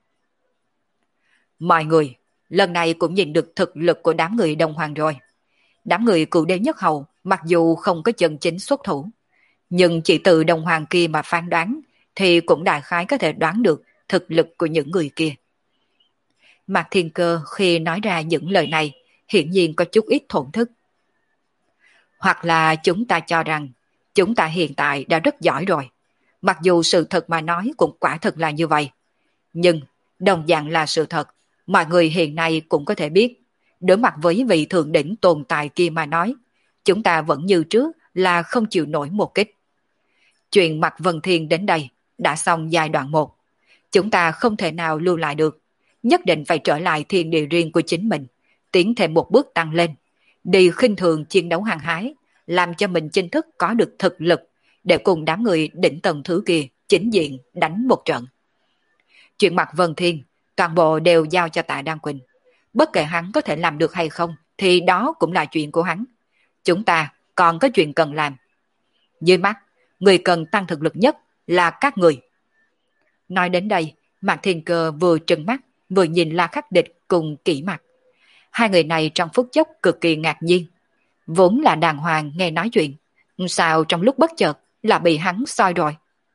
Mọi người, lần này cũng nhìn được thực lực của đám người Đông Hoàng rồi. Đám người cựu đế nhất hầu mặc dù không có chân chính xuất thủ, nhưng chỉ từ Đông Hoàng kia mà phán đoán thì cũng đại khái có thể đoán được thực lực của những người kia. Mạc Thiên Cơ khi nói ra những lời này hiển nhiên có chút ít thổn thức. Hoặc là chúng ta cho rằng chúng ta hiện tại đã rất giỏi rồi. Mặc dù sự thật mà nói cũng quả thật là như vậy. Nhưng đồng dạng là sự thật, mọi người hiện nay cũng có thể biết. Đối mặt với vị thượng đỉnh tồn tại kia mà nói, chúng ta vẫn như trước là không chịu nổi một kích. Chuyện Mạc Vân Thiên đến đây đã xong giai đoạn một. Chúng ta không thể nào lưu lại được. Nhất định phải trở lại thiên địa riêng của chính mình, tiến thêm một bước tăng lên, đi khinh thường chiến đấu hăng hái, làm cho mình chính thức có được thực lực để cùng đám người đỉnh tầng thứ kia chính diện đánh một trận. Chuyện Mạc Vân Thiên toàn bộ đều giao cho Tạ Đan Quỳnh. Bất kể hắn có thể làm được hay không thì đó cũng là chuyện của hắn. Chúng ta còn có chuyện cần làm. Dưới mắt, người cần tăng thực lực nhất là các người. Nói đến đây, Mạc Thiên Cơ vừa trừng mắt vừa nhìn La Khắc Địch cùng Kỷ Mặc. Hai người này trong phút chốc cực kỳ ngạc nhiên. Vốn là đàng hoàng nghe nói chuyện, sao trong lúc bất chợt là bị hắn soi rồi.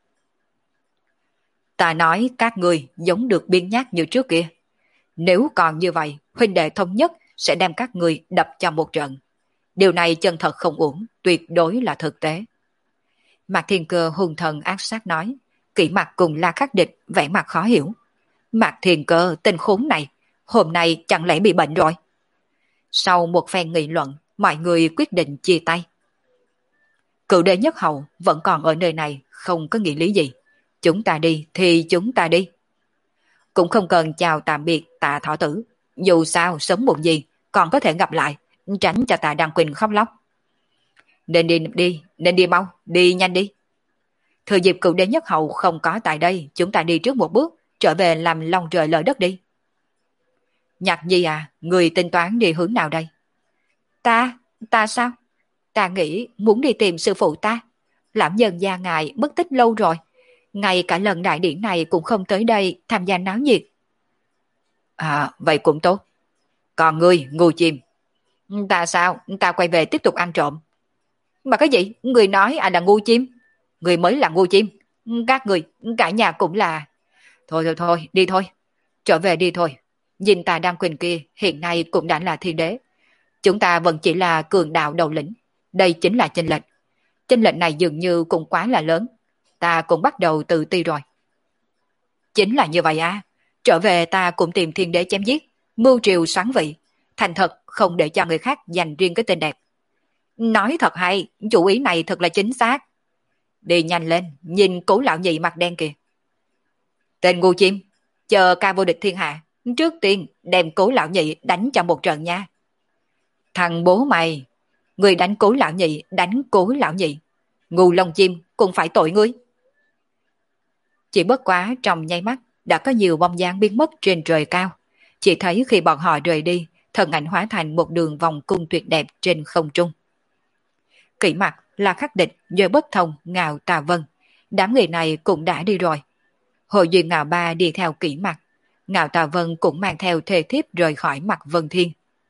Ta nói các người giống được biên nhát như trước kia. Nếu còn như vậy, huynh đệ thống nhất sẽ đem các người đập cho một trận. Điều này chân thật không uổng, tuyệt đối là thực tế. Mạc Thiên Cơ hung thần ác sát nói. Kỷ Mặc cùng La Khắc Địch vẻ mặt khó hiểu. Mạc Thiên Cơ tên khốn này, hôm nay chẳng lẽ bị bệnh rồi? Sau một phen nghị luận, mọi người quyết định chia tay. Cựu đệ nhất hầu vẫn còn ở nơi này, không có nghĩa lý gì. Chúng ta đi thì chúng ta đi. Cũng không cần chào tạm biệt Tạ Thọ Tử. Dù sao sớm muộn gì còn có thể gặp lại, tránh cho Tạ Đan Quỳnh khóc lóc. Nên đi đi, nên đi mau, đi nhanh đi. Thừa dịp cựu đệ nhất hầu không có tại đây, chúng ta đi trước một bước, trở về làm lòng trời lỡ đất đi. Nhạc Nhi à, người tính toán đi hướng nào đây? Ta, ta sao? Ta nghĩ muốn đi tìm sư phụ ta. Lão nhân gia ngài mất tích lâu rồi. Ngay cả lần đại điển này cũng không tới đây tham gia náo nhiệt. À, vậy cũng tốt. Còn ngươi, ngu chim. Ta sao? Ta quay về tiếp tục ăn trộm. Mà cái gì? Người nói à là ngu chim? Người mới là ngu chim. Các người, cả nhà cũng là... Thôi thôi thôi, đi thôi. Trở về đi thôi. Nhìn Tạ Đan Quỳnh kia hiện nay cũng đã là thiên đế. Chúng ta vẫn chỉ là cường đạo đầu lĩnh. Đây chính là chênh lệch. Chênh lệch này dường như cũng quá là lớn. Ta cũng bắt đầu tự ti rồi. Chính là như vậy à. Trở về ta cũng tìm thiên đế chém giết, mưu triều xoán vị. Thành thật không để cho người khác giành riêng cái tên đẹp. Nói thật hay, chủ ý này thật là chính xác. Đi nhanh lên, nhìn Cố lão nhị mặt đen kìa. Tên ngu chim, chờ ca vô địch thiên hạ, trước tiên đem Cố lão nhị đánh cho một trận nha. Thằng bố mày, người đánh Cố lão nhị, đánh Cố lão nhị. Ngu lông chim cũng phải tội ngươi. Chỉ bất quá trong nháy mắt đã có nhiều bóng dáng biến mất trên trời cao. Chỉ thấy khi bọn họ rời đi, thần ảnh hóa thành một đường vòng cung tuyệt đẹp trên không trung. Kỷ Mặc, La Khắc Địch, Dôi Bất Thông, Ngạo Tà Vân, đám người này cũng đã đi rồi. Hội Duyên Ngạo Ba đi theo Kỷ Mặc, Ngạo Tà Vân cũng mang theo thê thiếp rời khỏi Mạc Vân Thiên.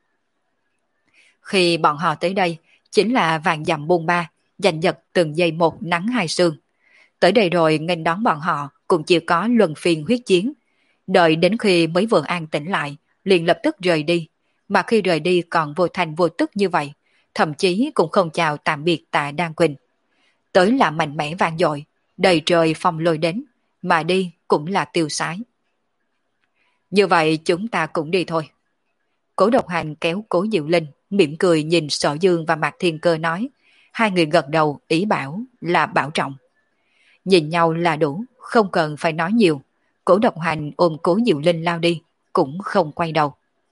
Khi bọn họ tới đây, chính là vạn dặm bôn ba, giành giật từng giây một nắng hai sương. Tới đây rồi nghênh đón bọn họ cũng chỉ có luân phiên huyết chiến. Đợi đến khi mới vừa an tĩnh lại, liền lập tức rời đi. Mà khi rời đi còn vô thành vô tức như vậy, thậm chí cũng không chào tạm biệt Tạ Đan Quỳnh. Tới là mạnh mẽ vang dội, đầy trời phong lôi đến, mà đi cũng là tiêu sái. Như vậy chúng ta cũng đi thôi. Cố Độc Hành kéo Cố Diệu Linh, mỉm cười nhìn Sở Dương và Mạc Thiên Cơ nói. Hai người gật đầu ý bảo là bảo trọng. Nhìn nhau là đủ, không cần phải nói nhiều. Cố Độc Hành ôm Cố Diệu Linh lao đi, cũng không quay đầu.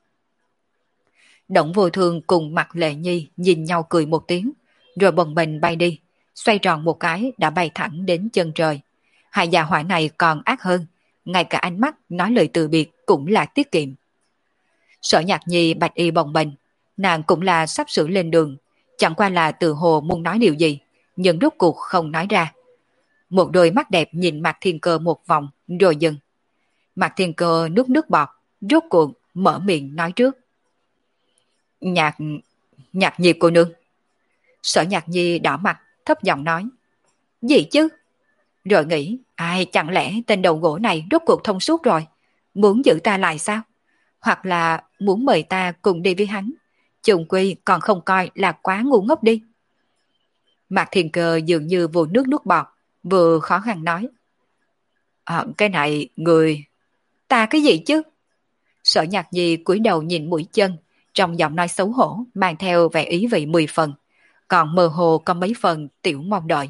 Động Vô Thương cùng Mạc Lệ Nhi nhìn nhau cười một tiếng, rồi bồng bềnh bay đi, xoay tròn một cái đã bay thẳng đến chân trời. Hai gia hỏa này còn ác hơn, ngay cả ánh mắt nói lời từ biệt cũng là tiết kiệm. Sở Nhạc Nhi bạch y bồng bềnh, nàng cũng là sắp sửa lên đường, chẳng qua là từ hồ muốn nói điều gì, nhưng rốt cuộc không nói ra. Một đôi mắt đẹp nhìn Mạc Thiên Cơ một vòng, rồi dừng. Mạc Thiên Cơ nuốt nước bọt, rốt cuộc mở miệng nói trước. Nhạc... Nhạc Nhi cô nương. Sở Nhạc Nhi đỏ mặt, thấp giọng nói. Gì chứ? Rồi nghĩ, Ai, chẳng lẽ tên đầu gỗ này rốt cuộc thông suốt rồi, muốn giữ ta lại sao? Hoặc là muốn mời ta cùng đi với hắn, chung quy còn không coi là quá ngu ngốc đi. Mạc Thiên Cơ dường như vừa nước nuốt bọt, vừa khó khăn nói. À, cái này, người... Ta cái gì chứ? Sở Nhạc Nhi cúi đầu nhìn mũi chân, trong giọng nói xấu hổ mang theo vẻ ý vị mười phần, còn mơ hồ có mấy phần tiểu mong đợi.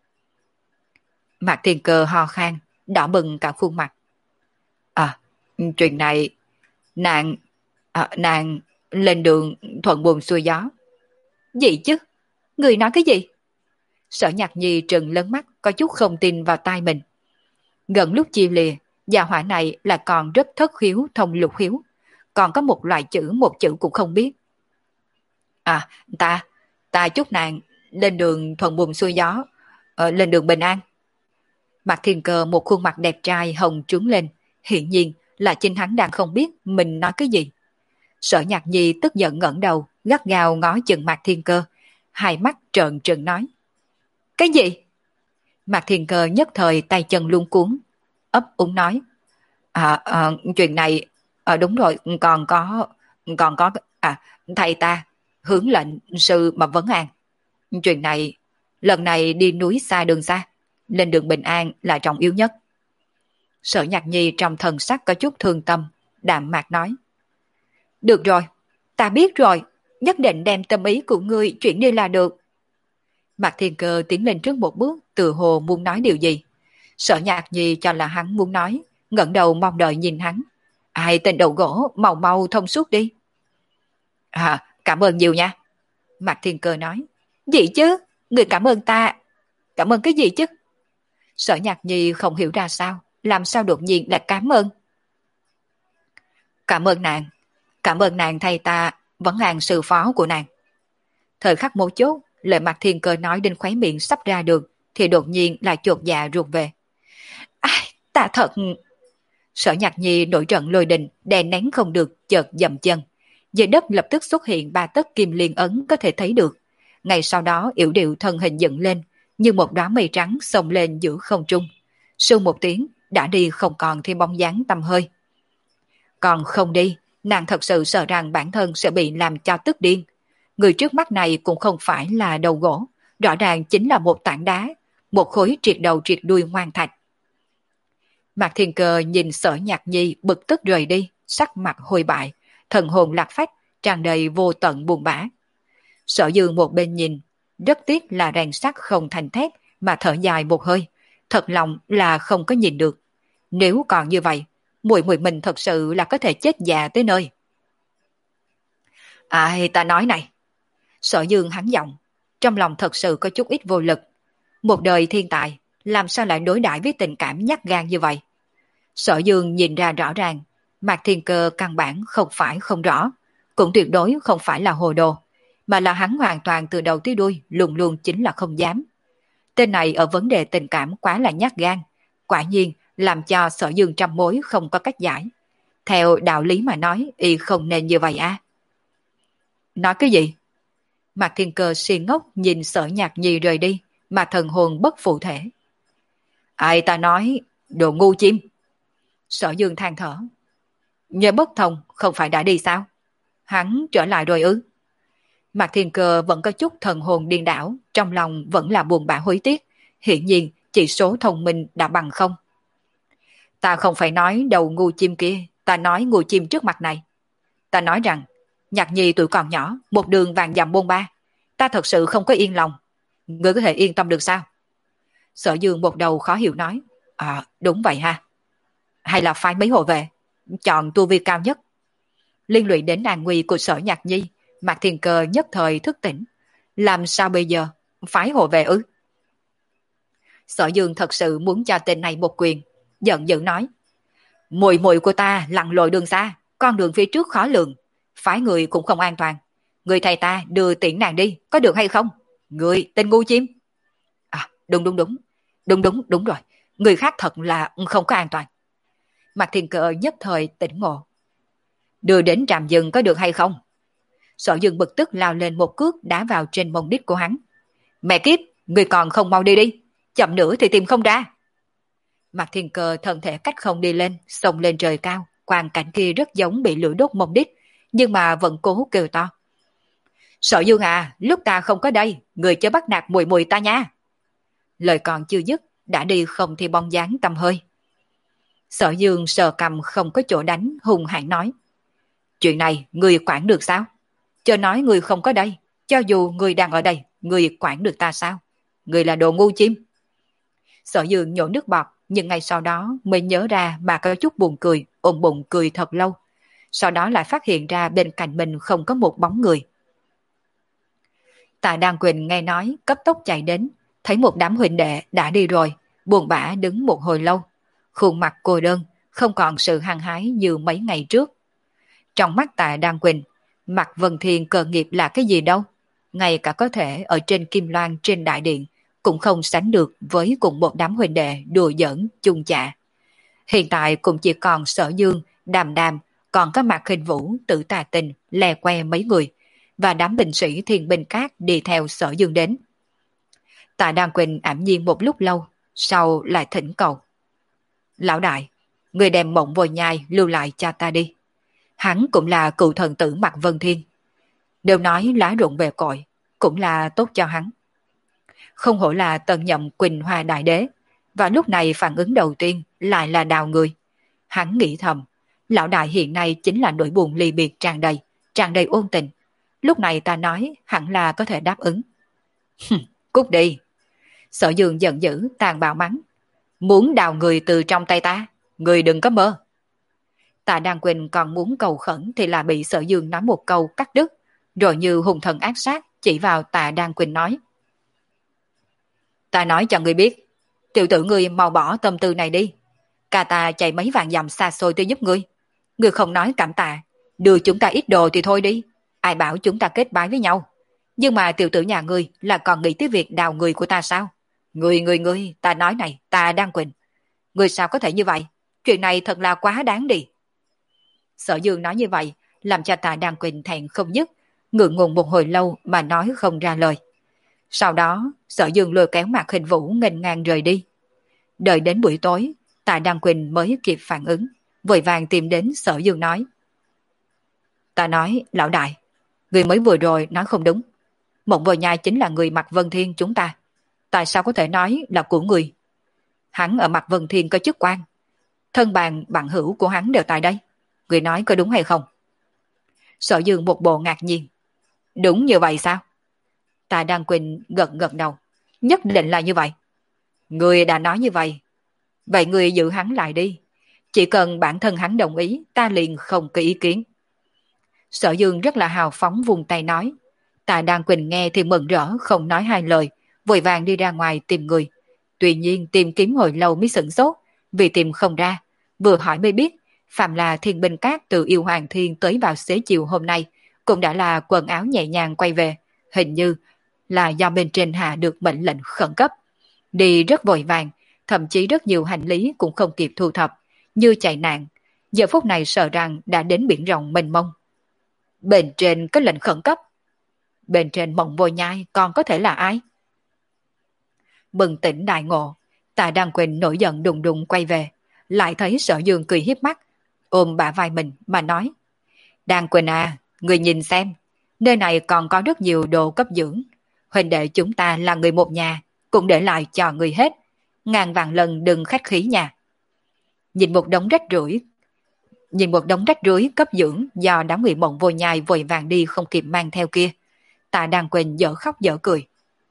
Mạc Thiên Cơ ho khan, đỏ bừng cả khuôn mặt. À, chuyện này, nàng, à, nàng lên đường thuận buồm xuôi gió. Gì chứ? Người nói cái gì? Sở Nhạc Nhi trừng lớn mắt, có chút không tin vào tai mình. Gần lúc chia lìa, gia hỏa này là còn rất thất hiếu thông lục hiếu, còn có một loại chữ một chữ cũng không biết. À, ta, ta chúc nàng lên đường thuận buồm xuôi gió, ờ, lên đường bình an. Mạc Thiên Cơ một khuôn mặt đẹp trai hồng trướng lên, hiển nhiên là chính hắn đang không biết mình nói cái gì. Sở Nhạc Nhi tức giận ngẩng đầu, gắt gao ngó chừng Mạc Thiên Cơ, hai mắt trợn trừng nói. Cái gì? Mạc Thiên Cơ nhất thời tay chân luống cuống, ấp úng nói. À, à chuyện này, à, đúng rồi, còn có, còn có, à, thầy ta, hướng lệnh sư mà vấn an. Chuyện này, lần này đi núi xa đường xa, lên đường bình an là trọng yếu nhất. Sở Nhạc Nhi trong thần sắc có chút thương tâm, đạm mạc nói. Được rồi, ta biết rồi, nhất định đem tâm ý của ngươi chuyển đi là được. Mạc Thiên Cơ tiến lên trước một bước, từ hồ muốn nói điều gì. Sở Nhạc Nhi cho là hắn muốn nói, ngẩng đầu mong đợi nhìn hắn. Ai tên đầu gỗ, mau mau thông suốt đi. À, cảm ơn nhiều nha. Mạc Thiên Cơ nói. Gì chứ? Người cảm ơn ta. Cảm ơn cái gì chứ? Sở Nhạc Nhi không hiểu ra sao, làm sao đột nhiên lại cảm ơn. Cảm ơn nàng. Cảm ơn nàng thay ta vấn an sư phó của nàng. Thời khắc mấu chốt, lời Mạc Thiên Cơ nói đến khóe miệng sắp ra được, thì đột nhiên lại chột dạ ruột về. Ai, ta thật... Sở Nhạc Nhi nổi trận lôi đình, đè nén không được, chợt dậm chân. Dưới đất lập tức xuất hiện ba tấc kim liên ấn có thể thấy được. Ngay sau đó yểu điệu thân hình dựng lên, như một đóa mây trắng xông lên giữa không trung. Sương một tiếng, đã đi không còn thêm bóng dáng tăm hơi. Còn không đi, nàng thật sự sợ rằng bản thân sẽ bị làm cho tức điên. Người trước mắt này cũng không phải là đầu gỗ, rõ ràng chính là một tảng đá, một khối triệt đầu triệt đuôi ngoan thạch. Mạc Thiên Cơ nhìn Sở Nhạc Nhi bực tức rời đi, sắc mặt hôi bại, thần hồn lạc phách, tràn đầy vô tận buồn bã. Sở Dương một bên nhìn, rất tiếc là rèn sắt không thành thép mà thở dài một hơi, thật lòng là không có nhìn được. Nếu còn như vậy, muội muội mình thật sự là có thể chết già tới nơi. Ai ta nói này? Sở Dương hắn giọng, trong lòng thật sự có chút ít vô lực. Một đời thiên tài, làm sao lại đối đãi với tình cảm nhát gan như vậy? Sở Dương nhìn ra rõ ràng, Mạc Thiên Cơ căn bản không phải không rõ, cũng tuyệt đối không phải là hồ đồ, mà là hắn hoàn toàn từ đầu tới đuôi luôn luôn chính là không dám. Tên này ở vấn đề tình cảm quá là nhát gan, quả nhiên làm cho Sở Dương trăm mối không có cách giải. Theo đạo lý mà nói, y không nên như vậy à? Nói cái gì? Mạc Thiên Cơ si ngốc nhìn Sở Nhạc Nhi rời đi, mà thần hồn bất phụ thể. Ai ta nói, đồ ngu chim. Sở Dương than thở. Nhớ bất thông không phải đã đi sao? Hắn trở lại rồi ư? Mạc Thiên Cơ vẫn có chút thần hồn điên đảo, trong lòng vẫn là buồn bã hối tiếc, hiển nhiên chỉ số thông minh đã bằng không. Ta không phải nói đầu ngu chim kia, ta nói ngu chim trước mặt này. Ta nói rằng, Nhạc Nhi tuổi còn nhỏ, một đường vàng dặm bôn ba, ta thật sự không có yên lòng. Ngươi có thể yên tâm được sao? Sở Dương một đầu khó hiểu nói. À, đúng vậy ha. Hay là phái mấy hộ về, chọn tu vi cao nhất. Liên lụy đến an nguy của Sở Nhạc Nhi, Mạc Thiên Cơ nhất thời thức tỉnh. Làm sao bây giờ? Phái hộ về ư? Sở Dương thật sự muốn cho tên này một quyền, giận dữ nói. Muội muội của ta lặn lội đường xa, con đường phía trước khó lường, phái người cũng không an toàn. Người thầy ta đưa tiễn nàng đi, có được hay không? Người tên ngu chim. À, đúng đúng đúng, đúng đúng đúng rồi, người khác thật là không có an toàn. Mạc Thiên Cơ nhất thời tỉnh ngộ. Đưa đến trạm dừng có được hay không? Sở Dương bực tức lao lên một cước đá vào trên mông đít của hắn. Mẹ kiếp, người còn không mau đi đi, chậm nữa thì tìm không ra. Mạc Thiên Cơ thân thể cách không đi lên, xông lên trời cao, quang cảnh kia rất giống bị lửa đốt mông đít, nhưng mà vẫn cố kêu to. Sở Dương à, lúc ta không có đây, người chớ bắt nạt mùi mùi ta nha. Lời còn chưa dứt, đã đi không thì bóng dáng tăm hơi. Sở Dương sờ cầm không có chỗ đánh, hung hãn nói. Chuyện này, người quản được sao? Chớ nói người không có đây, cho dù người đang ở đây, người quản được ta sao? Người là đồ ngu chim. Sở Dương nhổ nước bọt, nhưng ngay sau đó mới nhớ ra mà có chút buồn cười, ôm bụng cười thật lâu. Sau đó lại phát hiện ra bên cạnh mình không có một bóng người. Tạ Đan Quỳnh nghe nói, cấp tốc chạy đến, thấy một đám huynh đệ đã đi rồi, buồn bã đứng một hồi lâu. Khuôn mặt cô đơn, không còn sự hăng hái như mấy ngày trước. Trong mắt Tạ Đan Quỳnh, Mạc Vân Thiên cơ nghiệp là cái gì đâu. Ngay cả có thể ở trên kim loan trên đại điện, cũng không sánh được với cùng một đám huynh đệ đùa giỡn chung chạ. Hiện tại cũng chỉ còn Sở Dương, Đàm Đàm, còn có Mạc Khinh Vũ, Tử Tà Tình, lè que mấy người, và đám binh sĩ Thiên Binh Cát đi theo Sở Dương đến. Tạ Đan Quỳnh ảm nhiên một lúc lâu, sau lại thỉnh cầu. Lão đại, người đem Mộng Vô Nhai lưu lại cho ta đi. Hắn cũng là cựu thần tử Mạc Vân Thiên. Đều nói lá rụng về cội, cũng là tốt cho hắn. Không hổ là tần nhậm Quỳnh Hoa Đại Đế, và lúc này phản ứng đầu tiên lại là đào người. Hắn nghĩ thầm, lão đại hiện nay chính là nỗi buồn ly biệt tràn đầy, tràn đầy ôn tình. Lúc này ta nói hẳn là có thể đáp ứng. Cút đi. Sở Dương giận dữ tàn bạo mắng. Muốn đào người từ trong tay ta, người đừng có mơ. Tạ Đan Quỳnh còn muốn cầu khẩn thì là bị Sở Dương nói một câu cắt đứt, rồi như hùng thần ác sát chỉ vào Tạ Đan Quỳnh nói. Ta nói cho người biết, tiểu tử ngươi mau bỏ tâm tư này đi. Cả ta chạy mấy vạn dặm xa xôi tới giúp ngươi. Ngươi không nói cảm tạ, đưa chúng ta ít đồ thì thôi đi. Ai bảo chúng ta kết bái với nhau. Nhưng mà tiểu tử nhà ngươi là còn nghĩ tới việc đào người của ta sao? Ngươi, ngươi, ngươi, ta nói này, ta Đan Quỳnh. Ngươi sao có thể như vậy? Chuyện này thật là quá đáng đi. Sở Dương nói như vậy, làm cho Tạ Đan Quỳnh thẹn không dứt, ngượng ngùng một hồi lâu mà nói không ra lời. Sau đó, Sở Dương lôi kéo Mạc Khinh Vũ nghênh ngang rời đi. Đợi đến buổi tối, Tạ Đan Quỳnh mới kịp phản ứng, vội vàng tìm đến Sở Dương nói. Ta nói, lão đại, người mới vừa rồi nói không đúng. Mộng Vô Nhai chính là người Mạc Vân Thiên chúng ta. Tại sao có thể nói là của người? Hắn ở Mạc Vân Thiên có chức quan. Thân bàn bạn hữu của hắn đều tại đây. Người nói có đúng hay không? Sở Dương một bộ ngạc nhiên. Đúng như vậy sao? Tạ Đan Quỳnh gật gật đầu. Nhất định là như vậy. Người đã nói như vậy. Vậy người giữ hắn lại đi. Chỉ cần bản thân hắn đồng ý, ta liền không có ý kiến. Sở Dương rất là hào phóng vùng tay nói. Tạ Đan Quỳnh nghe thì mừng rỡ không nói hai lời, vội vàng đi ra ngoài tìm người. Tuy nhiên tìm kiếm hồi lâu mới sửng sốt, vì tìm không ra. Vừa hỏi mới biết, phạm là Thiên Binh Cát từ Yêu Hoàng Thiên tới vào xế chiều hôm nay, cũng đã là quần áo nhẹ nhàng quay về. Hình như là do bên trên hạ được mệnh lệnh khẩn cấp. Đi rất vội vàng, thậm chí rất nhiều hành lý cũng không kịp thu thập, như chạy nạn. Giờ phút này sợ rằng đã đến biển rộng mênh mông. Bên trên có lệnh khẩn cấp. Bên trên Mộng Vô Nhai còn có thể là ai? Bừng tỉnh đại ngộ, Tạ Đan Quỳnh nổi giận đùng đùng quay về, lại thấy Sở Dương cười hiếp mắt, ôm bả vai mình mà nói. Đan Quỳnh à, người nhìn xem, nơi này còn có rất nhiều đồ cấp dưỡng. Huynh đệ chúng ta là người một nhà, cũng để lại cho người hết. Ngàn vạn lần đừng khách khí nha. Nhìn một đống rách rưởi, nhìn một đống rách rưới cấp dưỡng do đám người Mộng Vô Nhai vội vàng đi không kịp mang theo kia, Tạ Đan Quỳnh dở khóc dở cười.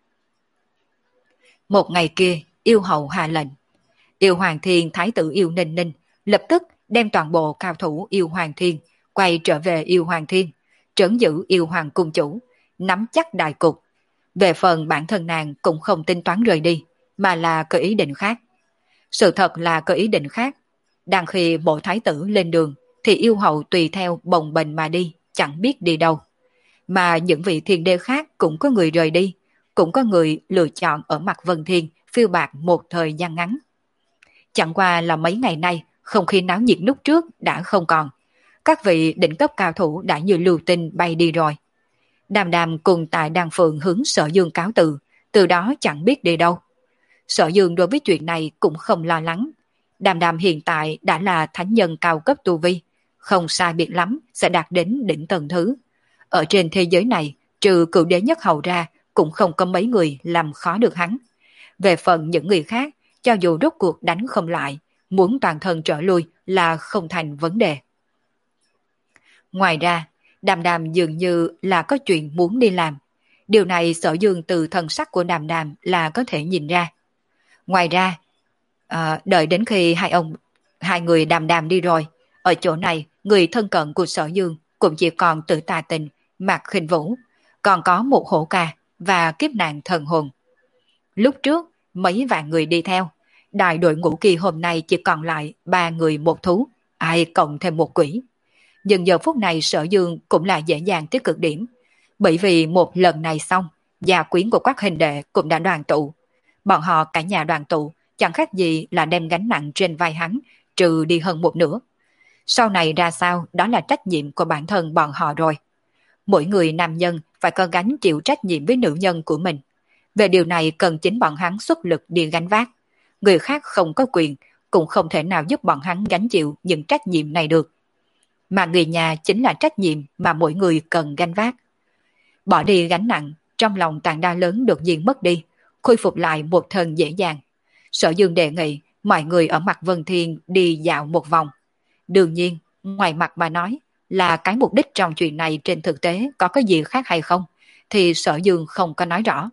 Một ngày kia, yêu hậu hạ lệnh. Yêu Hoàng Thiên Thái tử Yêu Ninh Ninh lập tức đem toàn bộ cao thủ Yêu Hoàng Thiên quay trở về Yêu Hoàng Thiên, trấn giữ Yêu Hoàng cung chủ, nắm chắc đại cục. Về phần bản thân nàng cũng không tính toán rời đi, mà là có ý định khác. Sự thật là có ý định khác. Đang khi bộ thái tử lên đường, thì yêu hậu tùy theo bồng bềnh mà đi, chẳng biết đi đâu. Mà những vị thiên đế khác cũng có người rời đi, cũng có người lựa chọn ở Mạc Vân Thiên phiêu bạt một thời gian ngắn. Chẳng qua là mấy ngày nay, không khí náo nhiệt lúc trước đã không còn. Các vị đỉnh cấp cao thủ đã như lưu tinh bay đi rồi. Đàm Đàm cùng Tạ Đan Phượng hướng Sở Dương cáo từ, từ đó chẳng biết đi đâu. Sở Dương đối với chuyện này cũng không lo lắng, Đàm Đàm hiện tại đã là thánh nhân cao cấp tu vi, không sai biệt lắm sẽ đạt đến đỉnh tầng thứ. Ở trên thế giới này, trừ cựu đế nhất hầu ra, cũng không có mấy người làm khó được hắn. Về phần những người khác, cho dù rốt cuộc đánh không lại, muốn toàn thân trở lui là không thành vấn đề. Ngoài ra, Đàm Đàm dường như là có chuyện muốn đi làm. Điều này Sở Dương từ thần sắc của Đàm Đàm là có thể nhìn ra. Ngoài ra, à, đợi đến khi hai ông, hai người Đàm Đàm đi rồi, ở chỗ này, người thân cận của Sở Dương cũng chỉ còn Tử Tà Tình, Mạc Khinh Vũ, còn có một hổ ca và kiếp nạn thần hồn. Lúc trước, mấy vạn người đi theo, đại đội ngũ kỳ hôm nay chỉ còn lại ba người một thú, ai cộng thêm một quỷ. Nhưng giờ phút này Sở Dương cũng là dễ dàng tới cực điểm, bởi vì một lần này xong, gia quyến của các hình đệ cũng đã đoàn tụ. Bọn họ cả nhà đoàn tụ, chẳng khác gì là đem gánh nặng trên vai hắn, trừ đi hơn một nửa. Sau này ra sao, đó là trách nhiệm của bản thân bọn họ rồi. Mỗi người nam nhân phải có gánh chịu trách nhiệm với nữ nhân của mình. Về điều này cần chính bọn hắn xuất lực đi gánh vác. Người khác không có quyền, cũng không thể nào giúp bọn hắn gánh chịu những trách nhiệm này được. Mà người nhà chính là trách nhiệm mà mỗi người cần gánh vác. Bỏ đi gánh nặng, trong lòng tảng đa lớn đột nhiên mất đi, khôi phục lại một thân dễ dàng. Sở Dương đề nghị mọi người ở mặt Vân Thiên đi dạo một vòng. Đương nhiên, ngoài mặt mà nói là cái mục đích trong chuyện này trên thực tế có cái gì khác hay không, thì Sở Dương không có nói rõ.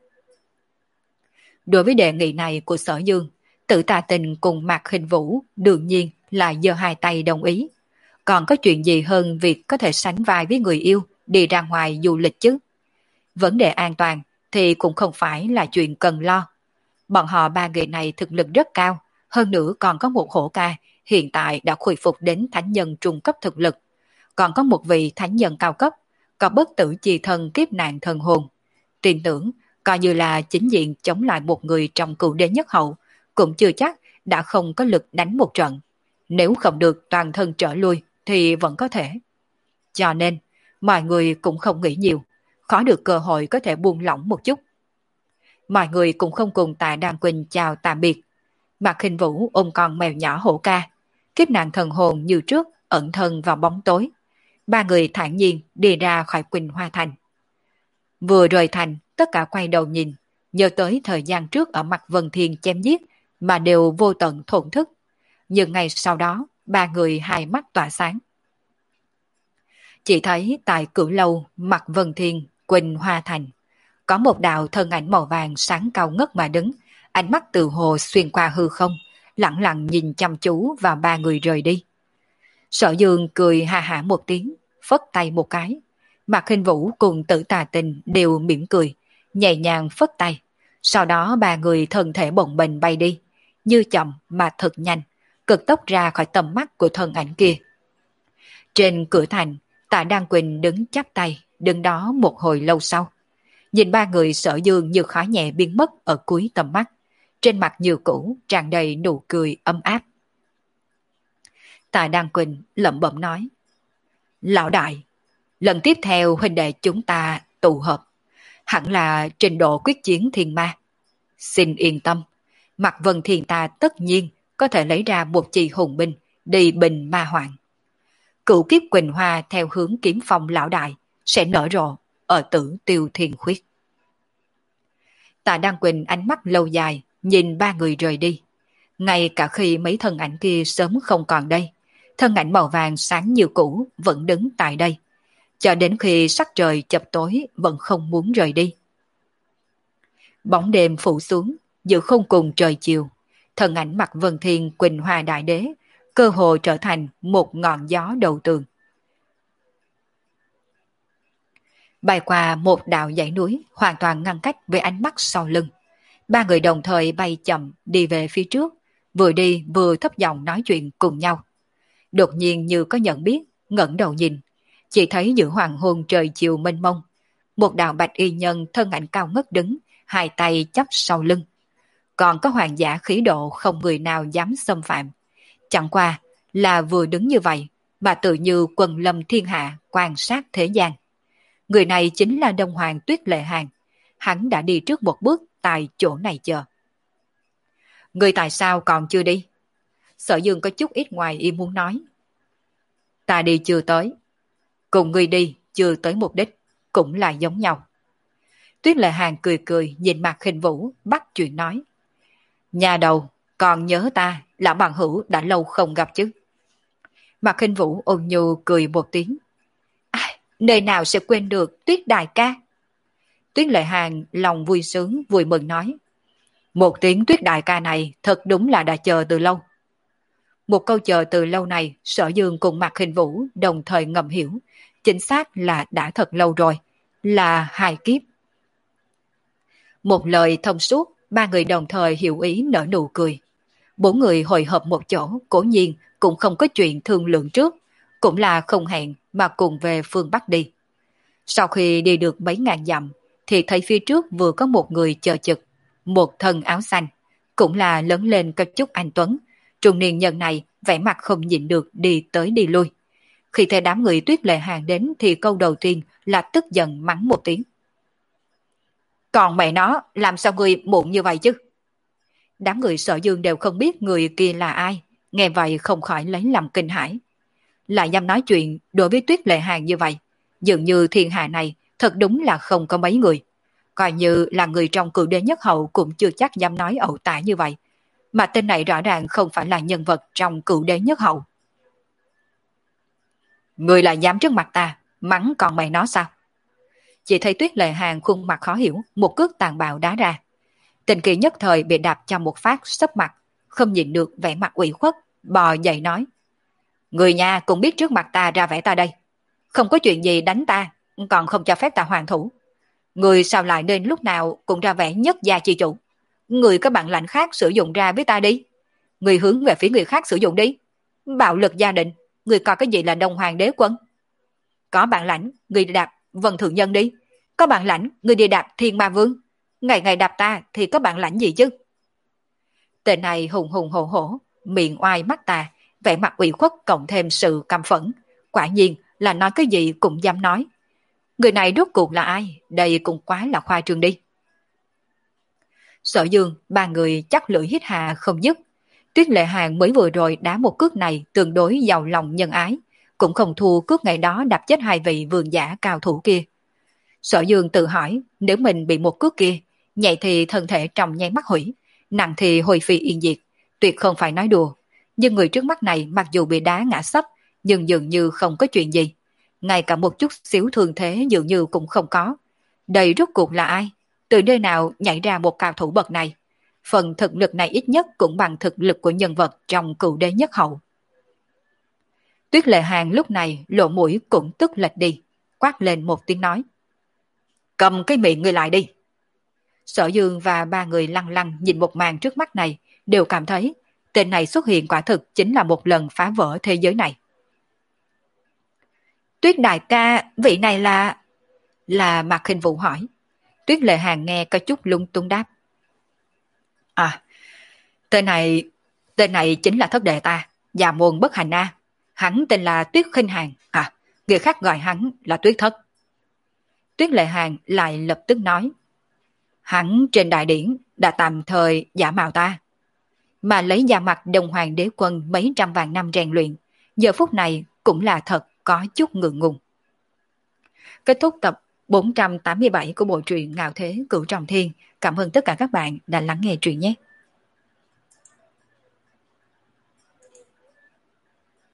Đối với đề nghị này của Sở Dương, Tử Tà Tình cùng Mạc Khinh Vũ đương nhiên là giơ hai tay đồng ý. Còn có chuyện gì hơn việc có thể sánh vai với người yêu đi ra ngoài du lịch chứ? Vấn đề an toàn thì cũng không phải là chuyện cần lo. Bọn họ ba người này thực lực rất cao, hơn nữa còn có một hổ ca hiện tại đã khôi phục đến thánh nhân trung cấp thực lực. Còn có một vị thánh nhân cao cấp, có bất tử chi thân kiếp nạn thần hồn. Tin tưởng, coi như là chính diện chống lại một người trong cựu đế nhất hậu, cũng chưa chắc đã không có lực đánh một trận. Nếu không được toàn thân trở lui thì vẫn có thể. Cho nên, mọi người cũng không nghĩ nhiều, khó được cơ hội có thể buông lỏng một chút. Mọi người cũng không cùng Tạ Đan Quỳnh chào tạm biệt. Mạc Khinh Vũ ôm con mèo nhỏ hổ ca, kiếp nạn thần hồn như trước ẩn thân vào bóng tối. Ba người thản nhiên đi ra khỏi Quỳnh Hoa Thành. Vừa rời thành, tất cả quay đầu nhìn, nhớ tới thời gian trước ở mặt Vân Thiên chém giết mà đều vô tận thổn thức. Nhưng ngày sau đó, ba người hai mắt tỏa sáng. Chỉ thấy tại Cửu Lâu mặt Vân Thiên, Quỳnh Hoa Thành, có một đạo thân ảnh màu vàng sáng cao ngất mà đứng, ánh mắt từ hồ xuyên qua hư không, lặng lặng nhìn chăm chú vào ba người rời đi. Sở Dương cười ha hả một tiếng, phất tay một cái. Mạc Khinh Vũ cùng Tử Tà Tình đều mỉm cười, nhẹ nhàng phất tay. Sau đó ba người thân thể bồng bềnh bay đi, như chậm mà thật nhanh, cực tốc ra khỏi tầm mắt của thân ảnh kia. Trên cửa thành, Tạ Đan Quỳnh đứng chắp tay, đứng đó một hồi lâu sau. Nhìn ba người Sở Dương như khói nhẹ biến mất ở cuối tầm mắt, trên mặt như cũ tràn đầy nụ cười ấm áp. Tạ Đan Quỳnh lẩm bẩm nói: Lão đại, lần tiếp theo huynh đệ chúng ta tụ hợp, hẳn là trình độ quyết chiến thiên ma. Xin yên tâm, Mạc Vân Thiên ta tất nhiên có thể lấy ra một chi hùng binh đi bình ma hoàng. Cửu kiếp Quỳnh Hoa theo hướng kiếm phong lão đại sẽ nở rộ ở Tử Tiêu Thiên Khuyết. Tạ Đan Quỳnh ánh mắt lâu dài nhìn ba người rời đi. Ngay cả khi mấy thân ảnh kia sớm không còn đây, thân ảnh màu vàng sáng như cũ vẫn đứng tại đây, cho đến khi sắc trời chập tối vẫn không muốn rời đi. Bóng đêm phủ xuống, giữa không cùng trời chiều, thân ảnh Mạc Vân Thiên Quỳnh Hoa Đại Đế cơ hồ trở thành một ngọn gió đầu tường. Bay qua một đạo dãy núi hoàn toàn ngăn cách với ánh mắt sau lưng. Ba người đồng thời bay chậm đi về phía trước, vừa đi vừa thấp giọng nói chuyện cùng nhau. Đột nhiên như có nhận biết, ngẩng đầu nhìn, chỉ thấy giữa hoàng hôn trời chiều mênh mông, một đạo bạch y nhân thân ảnh cao ngất đứng, hai tay chắp sau lưng. Còn có hoàng giả khí độ không người nào dám xâm phạm. Chẳng qua là vừa đứng như vậy mà tự như quần lâm thiên hạ quan sát thế gian. Người này chính là Đông Hoàng Tuyết Lệ Hàn. Hắn đã đi trước một bước tại chỗ này chờ. Người tại sao còn chưa đi? Sở Dương có chút ít ngoài ý muốn nói. Ta đi chưa tới. Cùng ngươi đi chưa tới mục đích, cũng là giống nhau. Tuyết Lệ Hàng cười cười nhìn Mạc Khinh Vũ bắt chuyện nói. Nhà đầu, còn nhớ ta là bằng hữu đã lâu không gặp chứ. Mạc Khinh Vũ ôn nhu cười một tiếng. À, nơi nào sẽ quên được Tuyết đại ca. Tuyết Lệ Hàng lòng vui sướng vui mừng nói. Một tiếng Tuyết đại ca này thật đúng là đã chờ từ lâu. Một câu chờ từ lâu này, Sở Dương cùng Mạc Khinh Vũ đồng thời ngầm hiểu, chính xác là đã thật lâu rồi, là hai kiếp. Một lời thông suốt, ba người đồng thời hiểu ý nở nụ cười. Bốn người hội hợp một chỗ, cố nhiên cũng không có chuyện thương lượng trước, cũng là không hẹn mà cùng về phương Bắc đi. Sau khi đi được mấy ngàn dặm, thì thấy phía trước vừa có một người chờ chực, một thân áo xanh, cũng là lớn lên có chút anh tuấn. Trung niên nhân này vẻ mặt không nhịn được đi tới đi lui. Khi thấy đám người Tuyết Lệ Hàng đến thì câu đầu tiên là tức giận mắng một tiếng. Còn mẹ nó, làm sao người muộn như vậy chứ? Đám người Sở Dương đều không biết người kia là ai, nghe vậy không khỏi lấy làm kinh hãi. Lại dám nói chuyện đối với Tuyết Lệ Hàng như vậy, dường như thiên hạ này thật đúng là không có mấy người. Coi như là người trong Cửu Đế Nhất Hậu cũng chưa chắc dám nói ẩu tả như vậy. Mà tên này rõ ràng không phải là nhân vật trong Cửu Đế Nhất Hậu. Người là dám trước mặt ta, mắng còn mày nó sao? Chỉ thấy Tuyết Lệ Hàng khuôn mặt khó hiểu, một cước tàn bạo đá ra. Tình kỳ nhất thời bị đạp cho một phát sấp mặt, không nhìn được vẻ mặt ủy khuất, bò dậy nói. Người nhà cũng biết trước mặt ta ra vẻ ta đây. Không có chuyện gì đánh ta, còn không cho phép ta hoàn thủ. Người sao lại nên lúc nào cũng ra vẻ nhất gia chi chủ. Người có bản lãnh khác sử dụng ra với ta đi. Người hướng về phía người khác sử dụng đi. Bạo lực gia đình, người coi cái gì là Đông Hoàng đế quân. Có bản lãnh, người đi đạp Vân Thượng Nhân đi. Có bản lãnh, người đi đạp Thiên Ma Vương. Ngày ngày đạp ta thì có bản lãnh gì chứ? Tên này hùng hùng hổ hổ, miệng oai mắt ta, vẻ mặt ủy khuất cộng thêm sự căm phẫn. Quả nhiên là nói cái gì cũng dám nói. Người này rốt cuộc là ai? Đây cũng quá là khoa trương đi. Sở Dương, ba người chắc lưỡi hít hà không dứt. Tuyết Lệ Hàng mới vừa rồi đá một cước này tương đối giàu lòng nhân ái, cũng không thua cước ngày đó đạp chết hai vị vườn giả cao thủ kia. Sở Dương tự hỏi, nếu mình bị một cước kia, nhẹ thì thân thể trong nháy mắt hủy, nặng thì hồi phi yên diệt, tuyệt không phải nói đùa. Nhưng người trước mắt này mặc dù bị đá ngã sấp, nhưng dường như không có chuyện gì. Ngay cả một chút xíu thương thế dường như cũng không có. Đây rốt cuộc là ai? Từ nơi nào nhảy ra một cao thủ bậc này? Phần thực lực này ít nhất cũng bằng thực lực của nhân vật trong Cửu Đế Nhất Hậu. Tuyết Lệ Hàng lúc này lộ mũi cũng tức lệch đi, quát lên một tiếng nói. Cầm cái miệng người lại đi. Sở Dương và ba người lăng lăng nhìn một màn trước mắt này, đều cảm thấy tên này xuất hiện quả thực chính là một lần phá vỡ thế giới này. Tuyết đại ca, vị này là... Là Mạc Khinh Vũ hỏi. Tuyết Lệ Hàng nghe có chút lung tung đáp. À, tên này... Tên này chính là thất đệ ta, già môn bất hành a. Hắn tên là Tuyết Khinh Hàng, à, người khác gọi hắn là Tuyết Thất. Tuyết Lệ Hàng lại lập tức nói. Hắn trên đại điển đã tạm thời giả mạo ta, mà lấy da mặt Đông Hoàng đế quân mấy trăm vạn năm rèn luyện, giờ phút này cũng là thật có chút ngượng ngùng. Kết thúc tập bốn trăm tám mươi bảy của bộ truyện Ngạo Thế Cửu Trọng Thiên. Cảm ơn tất cả các bạn đã lắng nghe truyện nhé.